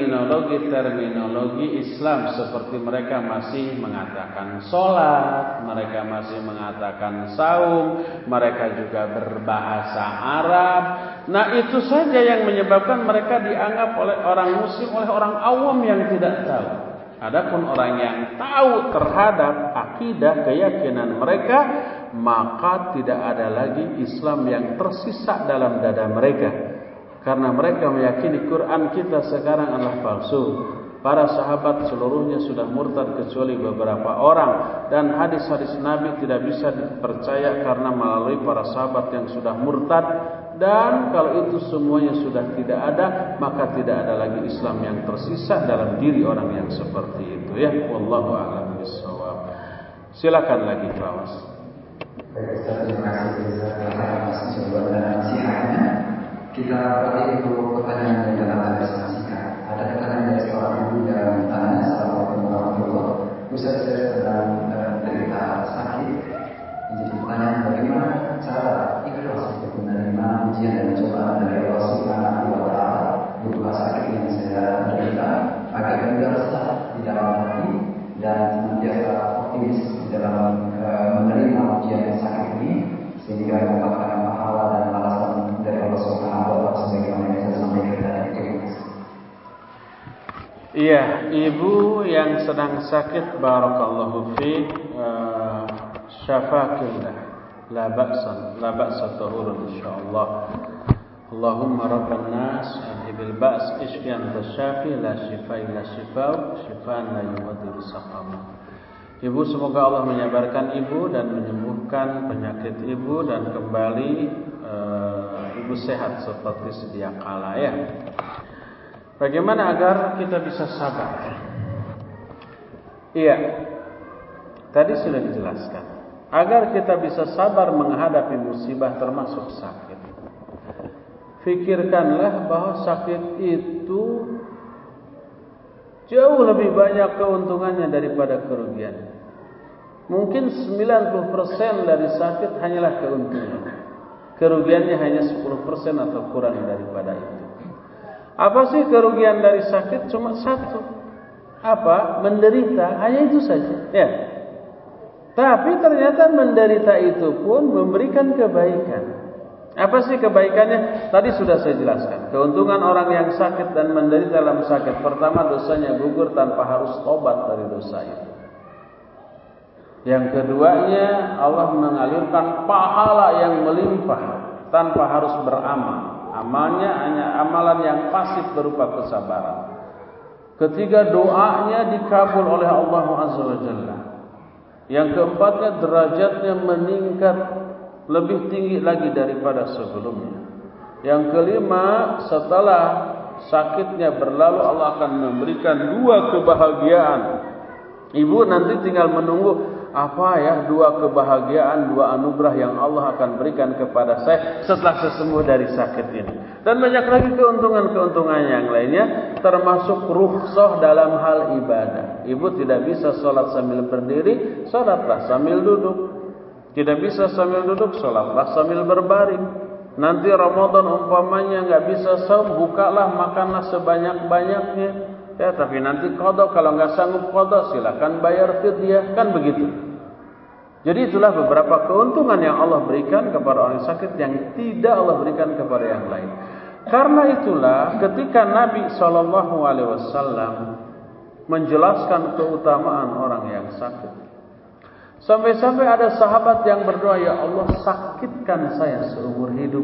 terminologi Islam, seperti mereka masih mengatakan sholat, mereka masih mengatakan saum, mereka juga berbahasa Arab. Nah, itu saja yang menyebabkan mereka dianggap oleh orang muslim, oleh orang awam yang tidak tahu. Adapun orang yang tahu terhadap akidah keyakinan mereka, maka tidak ada lagi Islam yang tersisa dalam dada mereka. Karena mereka meyakini Quran kita sekarang adalah palsu. Para sahabat seluruhnya sudah murtad kecuali beberapa orang. Dan hadis-hadis Nabi tidak bisa dipercaya karena melalui para sahabat yang sudah murtad. Dan kalau itu semuanya sudah tidak ada, maka tidak ada lagi Islam yang tersisa dalam diri orang yang seperti itu. Ya, wallahu a'lam bishawab. Silakan lagi Pak Mas. Baik, Ustaz, terima kasih atas jawaban dan nasihatnya. Kita beralih untuk pertanyaan yang dalam barisan singkat. Ada pertanyaan dari seorang ibu yang bertanya, Assalamualaikum warahmatullahi wabarakatuh. Ustaz, saya sedang menderita sakit. Menjadi pertanyaan, bagaimana cara ikhlas untuk menerima ujian dan cobaan dari Allah Subhanahu wa Ta'ala berupa sakit yang saya derita, agar tidak resah di dalam hati dan senantiasa optimis di dalam menerima ujian sakit ini, sehingga mendapatkan pahala dan balasan dari Allah Subhanahu wa Ta'ala sebagaimana yang saya sampaikan tadi. Iya, ibu yang sedang sakit, barakallahu fiik, syafakillah, la ba'sa tahurun insyaallah. Allahumma rabban nas adhibil ba's ishfi anta syafi la shifa illa shifau shifaan la yughadiru saqama. Ibu, semoga Allah menyabarkan ibu dan menyembuhkan penyakit ibu dan kembali ibu sehat seperti sedia kala ya. Bagaimana agar kita bisa sabar? Iya, tadi sudah dijelaskan. Agar kita bisa sabar menghadapi musibah termasuk sakit, fikirkanlah bahwa sakit itu jauh lebih banyak keuntungannya daripada kerugiannya. Mungkin 90% dari sakit hanyalah keuntungan. Kerugiannya hanya 10% atau kurang daripada itu. Apa sih kerugian dari sakit? Cuma satu. Apa? Menderita. Hanya itu saja. Ya. Tapi ternyata menderita itu pun memberikan kebaikan. Apa sih kebaikannya? Tadi sudah saya jelaskan. Keuntungan orang yang sakit dan menderita dalam sakit. Pertama, dosanya gugur tanpa harus tobat dari dosa itu. Yang keduanya, Allah mengalirkan pahala yang melimpah tanpa harus beramal. Amalnya hanya amalan yang pasif berupa kesabaran. Ketiga, doanya dikabul oleh Allah Azza wa Jalla. Yang keempatnya, derajatnya meningkat lebih tinggi lagi daripada sebelumnya. Yang kelima, setelah sakitnya berlalu, Allah akan memberikan dua kebahagiaan. Ibu nanti tinggal menunggu apa ya dua kebahagiaan, dua anugerah yang Allah akan berikan kepada saya setelah saya sembuh dari sakit ini. Dan banyak lagi keuntungan-keuntungan yang lainnya, termasuk rukhsah dalam hal ibadah. Ibu tidak bisa sholat sambil berdiri, sholatlah sambil duduk. Tidak bisa sambil duduk, sholatlah sambil berbaring. Nanti Ramadan umpamanya nggak bisa saum, bukalah, makanlah sebanyak-banyaknya. Ya, tapi nanti qada, kalau nggak sanggup qada silakan bayar fidyah, kan begitu. Jadi itulah beberapa keuntungan yang Allah berikan kepada orang sakit yang tidak Allah berikan kepada yang lain. Karena itulah ketika Nabi SAW menjelaskan keutamaan orang yang sakit, sampai-sampai ada sahabat yang berdoa, ya Allah sakitkan saya seumur hidup,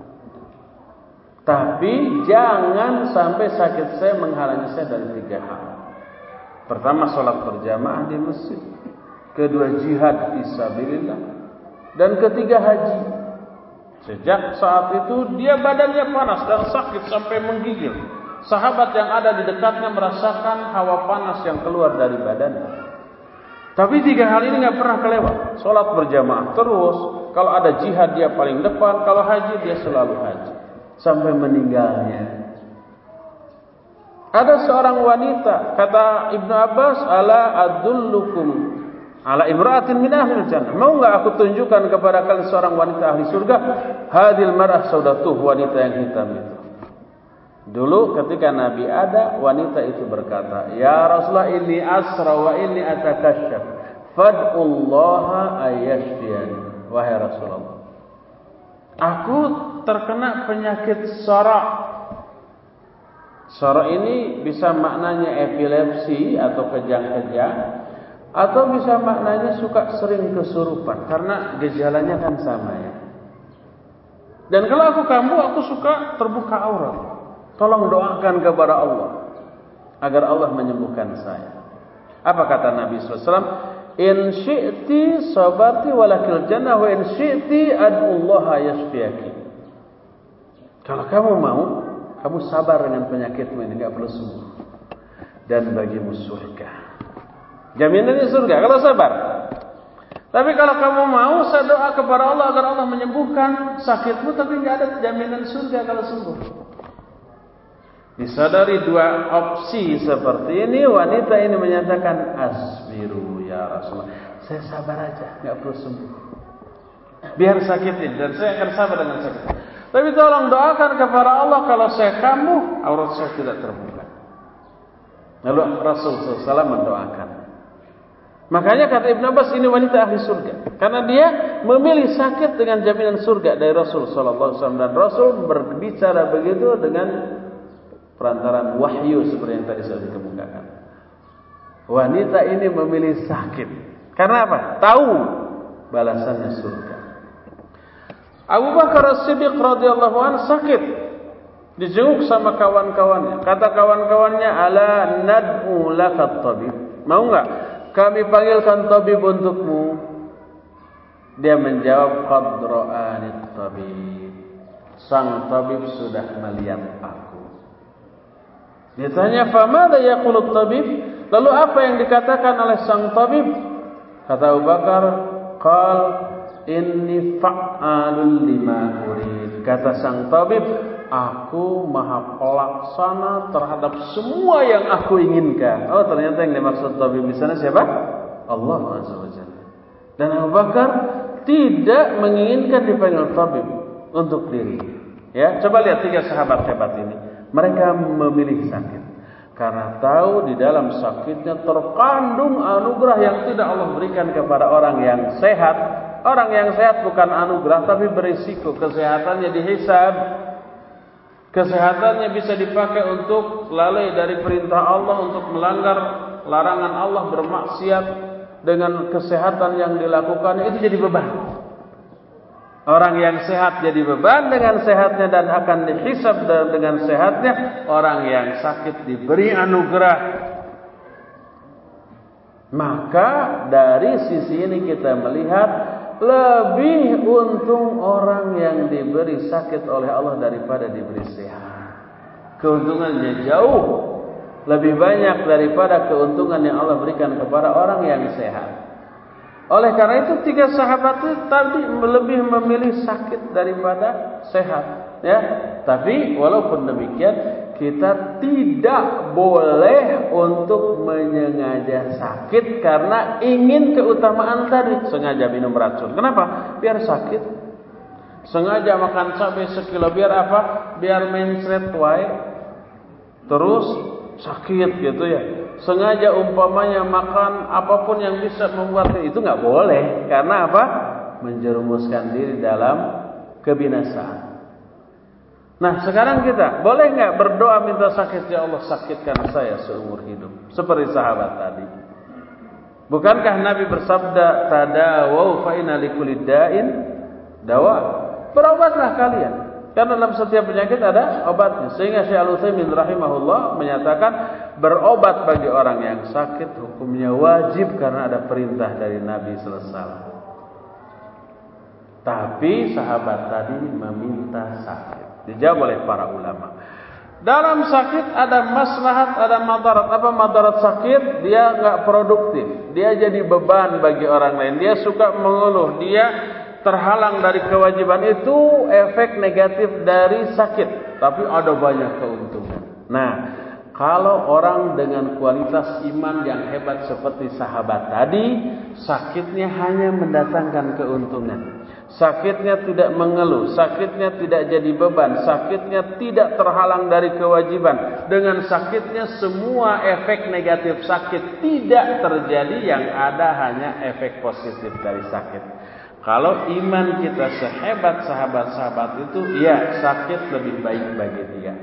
tapi jangan sampai sakit saya menghalangi saya dari 3 hal. Pertama, sholat berjamaah di masjid. Kedua, jihad fisabilillah. Dan ketiga, haji. Sejak saat itu dia badannya panas dan sakit sampai menggigil. Sahabat yang ada di dekatnya merasakan hawa panas yang keluar dari badannya. Tapi 3 hal ini nggak pernah kelewat. Sholat berjamaah terus. Kalau ada jihad dia paling depan. Kalau haji dia selalu haji sampai meninggalnya. Ada seorang wanita, kata Ibnu Abbas, ala adullukum ala imra'atin min ahlil jannah. Mau enggak aku tunjukkan kepada kalian seorang wanita ahli surga? Hadil mar'ah saudatuh, wanita yang hitam itu. Dulu ketika Nabi ada, wanita itu berkata, ya Rasulullah, inni asra wa inni atakasyaf, fad'ullaha ayyashfiyani. Wahai Rasulullah, aku terkena penyakit sara'. Sara' ini bisa maknanya epilepsi atau kejang-kejang, atau bisa maknanya suka sering kesurupan, karena gejalanya kan sama ya. Dan kalau aku kambuh, aku suka terbuka aurat. Tolong doakan kepada Allah agar Allah menyembuhkan saya. Apa kata Nabi SAW? In syi'ti sabarti walakil jannah wa in syi'ti ad'ullaha yashfiyaki. Kalau kamu mau, kamu sabar dengan penyakitmu ini, enggak perlu sembuh. Dan bagimu surga. Jaminannya surga kalau sabar. Tapi kalau kamu mau, saya doa kepada Allah agar Allah menyembuhkan sakitmu, tapi enggak ada jaminan surga kalau sembuh. Disadari 2 opsi seperti ini, wanita ini menyatakan, asbiru ya Rasulullah, saya sabar aja, enggak perlu sembuh. Biar sakitin, dan saya akan sabar dengan sakit. Tapi tolong doakan kepada Allah, kalau saya kambuh, aurat saya tidak terbuka. Lalu Rasul SAW mendoakan. Makanya kata Ibn Abbas, ini wanita ahli surga, karena dia memilih sakit dengan jaminan surga dari Rasul SAW. Dan Rasul berbicara begitu dengan perantaraan wahyu seperti yang tadi saya kemukakan. Wanita ini memilih sakit. Karena apa? Tahu balasannya surga. Abu Bakar As-Siddiq radhiyallahu anhu sakit, dijenguk sama kawan-kawannya. Kata kawan-kawannya, ala nad'u lakat tabib. Mau enggak kami panggilkan tabib untukmu? Dia menjawab, qad ra'anit tabib. Sang tabib sudah melihat aku. Ditanya, famada yaqulut tabib? Lalu apa yang dikatakan oleh sang tabib? Kata Abu Bakar, qal inni fa'alul lima urid. Kata sang tabib, aku maha pelaksana terhadap semua yang aku inginkan. Oh, ternyata yang dimaksud tabib di sana siapa? Allah Azza wa Jalla. Dan Abu Bakar tidak menginginkan dipanggil tabib untuk diri. Ya, coba lihat 3 sahabat hebat ini. Mereka memilih sakit karena tahu di dalam sakitnya terkandung anugerah yang tidak Allah berikan kepada orang yang sehat. Orang yang sehat bukan anugerah, tapi berisiko. Kesehatannya dihisab. Kesehatannya bisa dipakai untuk lalai dari perintah Allah, untuk melanggar larangan Allah, bermaksiat. Dengan kesehatan yang dilakukannya itu jadi beban. Orang yang sehat jadi beban dengan sehatnya dan akan dihisab dengan sehatnya. Orang yang sakit diberi anugerah. Maka dari sisi ini kita melihat lebih untung orang yang diberi sakit oleh Allah daripada diberi sehat. Keuntungannya jauh lebih banyak daripada keuntungan yang Allah berikan kepada orang yang sehat. Oleh karena itu 3 sahabat itu tadi lebih memilih sakit daripada sehat, ya. Tapi walaupun demikian, kita tidak boleh untuk menyengaja sakit karena ingin keutamaan tadi. Sengaja minum racun. Kenapa? Biar sakit. Sengaja makan cabai sekilo biar apa? Biar mencret wae. Terus sakit gitu ya, sengaja umpamanya makan apapun yang bisa membuat itu nggak boleh. Karena apa? Menjerumuskan diri dalam kebinasaan. Nah sekarang kita boleh nggak berdoa minta sakit, ya Allah sakitkan saya seumur hidup, seperti sahabat tadi? Bukankah Nabi bersabda, tadawau fa inna likulli da'in dawa, berobatlah kalian karena dalam setiap penyakit ada obatnya. Sehingga Syekh Al-Utsaimin rahimahullah menyatakan berobat bagi orang yang sakit hukumnya wajib karena ada perintah dari Nabi sallallahu alaihi wasallam. Tapi sahabat tadi meminta sakit. Dijawab oleh para ulama. Dalam sakit ada maslahat, ada madarat. Apa madarat sakit? Dia enggak produktif. Dia jadi beban bagi orang lain. Dia suka mengeluh. Dia terhalang dari kewajiban. Itu efek negatif dari sakit. Tapi ada banyak keuntungan. Nah, kalau orang dengan kualitas iman yang hebat seperti sahabat tadi, sakitnya hanya mendatangkan keuntungan. Sakitnya tidak mengeluh, sakitnya tidak jadi beban, sakitnya tidak terhalang dari kewajiban. Dengan sakitnya semua efek negatif sakit tidak terjadi, yang ada hanya efek positif dari sakit. Kalau iman kita sehebat sahabat-sahabat itu, ya sakit lebih baik bagi dia.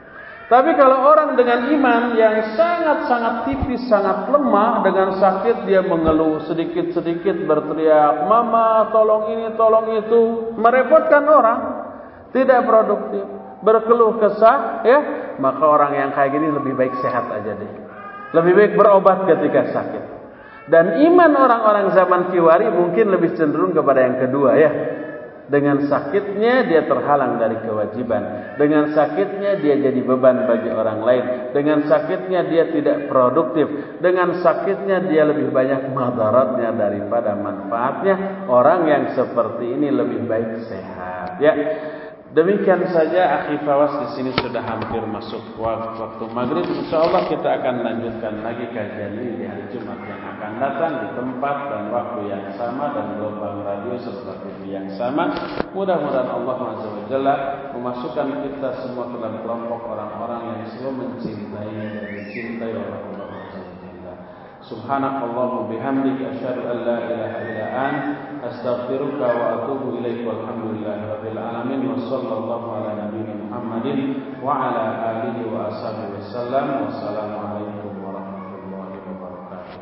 Tapi kalau orang dengan iman yang sangat-sangat tipis, sangat lemah, dengan sakit dia mengeluh sedikit-sedikit, berteriak, "Mama, tolong ini, tolong itu," merepotkan orang, tidak produktif, berkeluh kesah, ya, maka orang yang kayak gini lebih baik sehat aja deh. Lebih baik berobat ketika sakit. Dan iman orang-orang zaman Kiwari mungkin lebih cenderung kepada yang kedua, ya. Dengan sakitnya dia terhalang dari kewajiban. Dengan sakitnya dia jadi beban bagi orang lain. Dengan sakitnya dia tidak produktif. Dengan sakitnya dia lebih banyak madaratnya daripada manfaatnya. Orang yang seperti ini lebih baik sehat. Ya, demikian saja akhi Fawas, di sini sudah hampir masuk waktu maghrib. Insyaallah kita akan lanjutkan lagi kajian ini di hari Jumat yang akan datang di tempat dan waktu yang sama dan gelombang radio serta TV yang sama. Mudah-mudahan Allah Azza wa Jalla memasukkan kita semua ke dalam kelompok orang-orang yang selalu mencintai dan dicintai oleh Allah Azza wa Jalla. Subhanakallahumma bihamdika asyhadu an la ilaha illa anta astaghfiruka wa atubu ilaik. Walhamdulillahirabbil alamin wa sallallahu ala nabiyyina Muhammadin wa ala alihi wa ashabihi wasallam. Wassalamualaikum warahmatullahi wabarakatuh.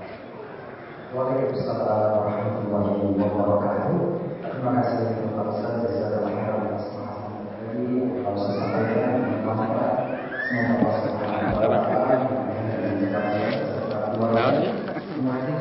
Waalaikumsalam warahmatullahi wabarakatuh. Terima kasih Pak Ustaz.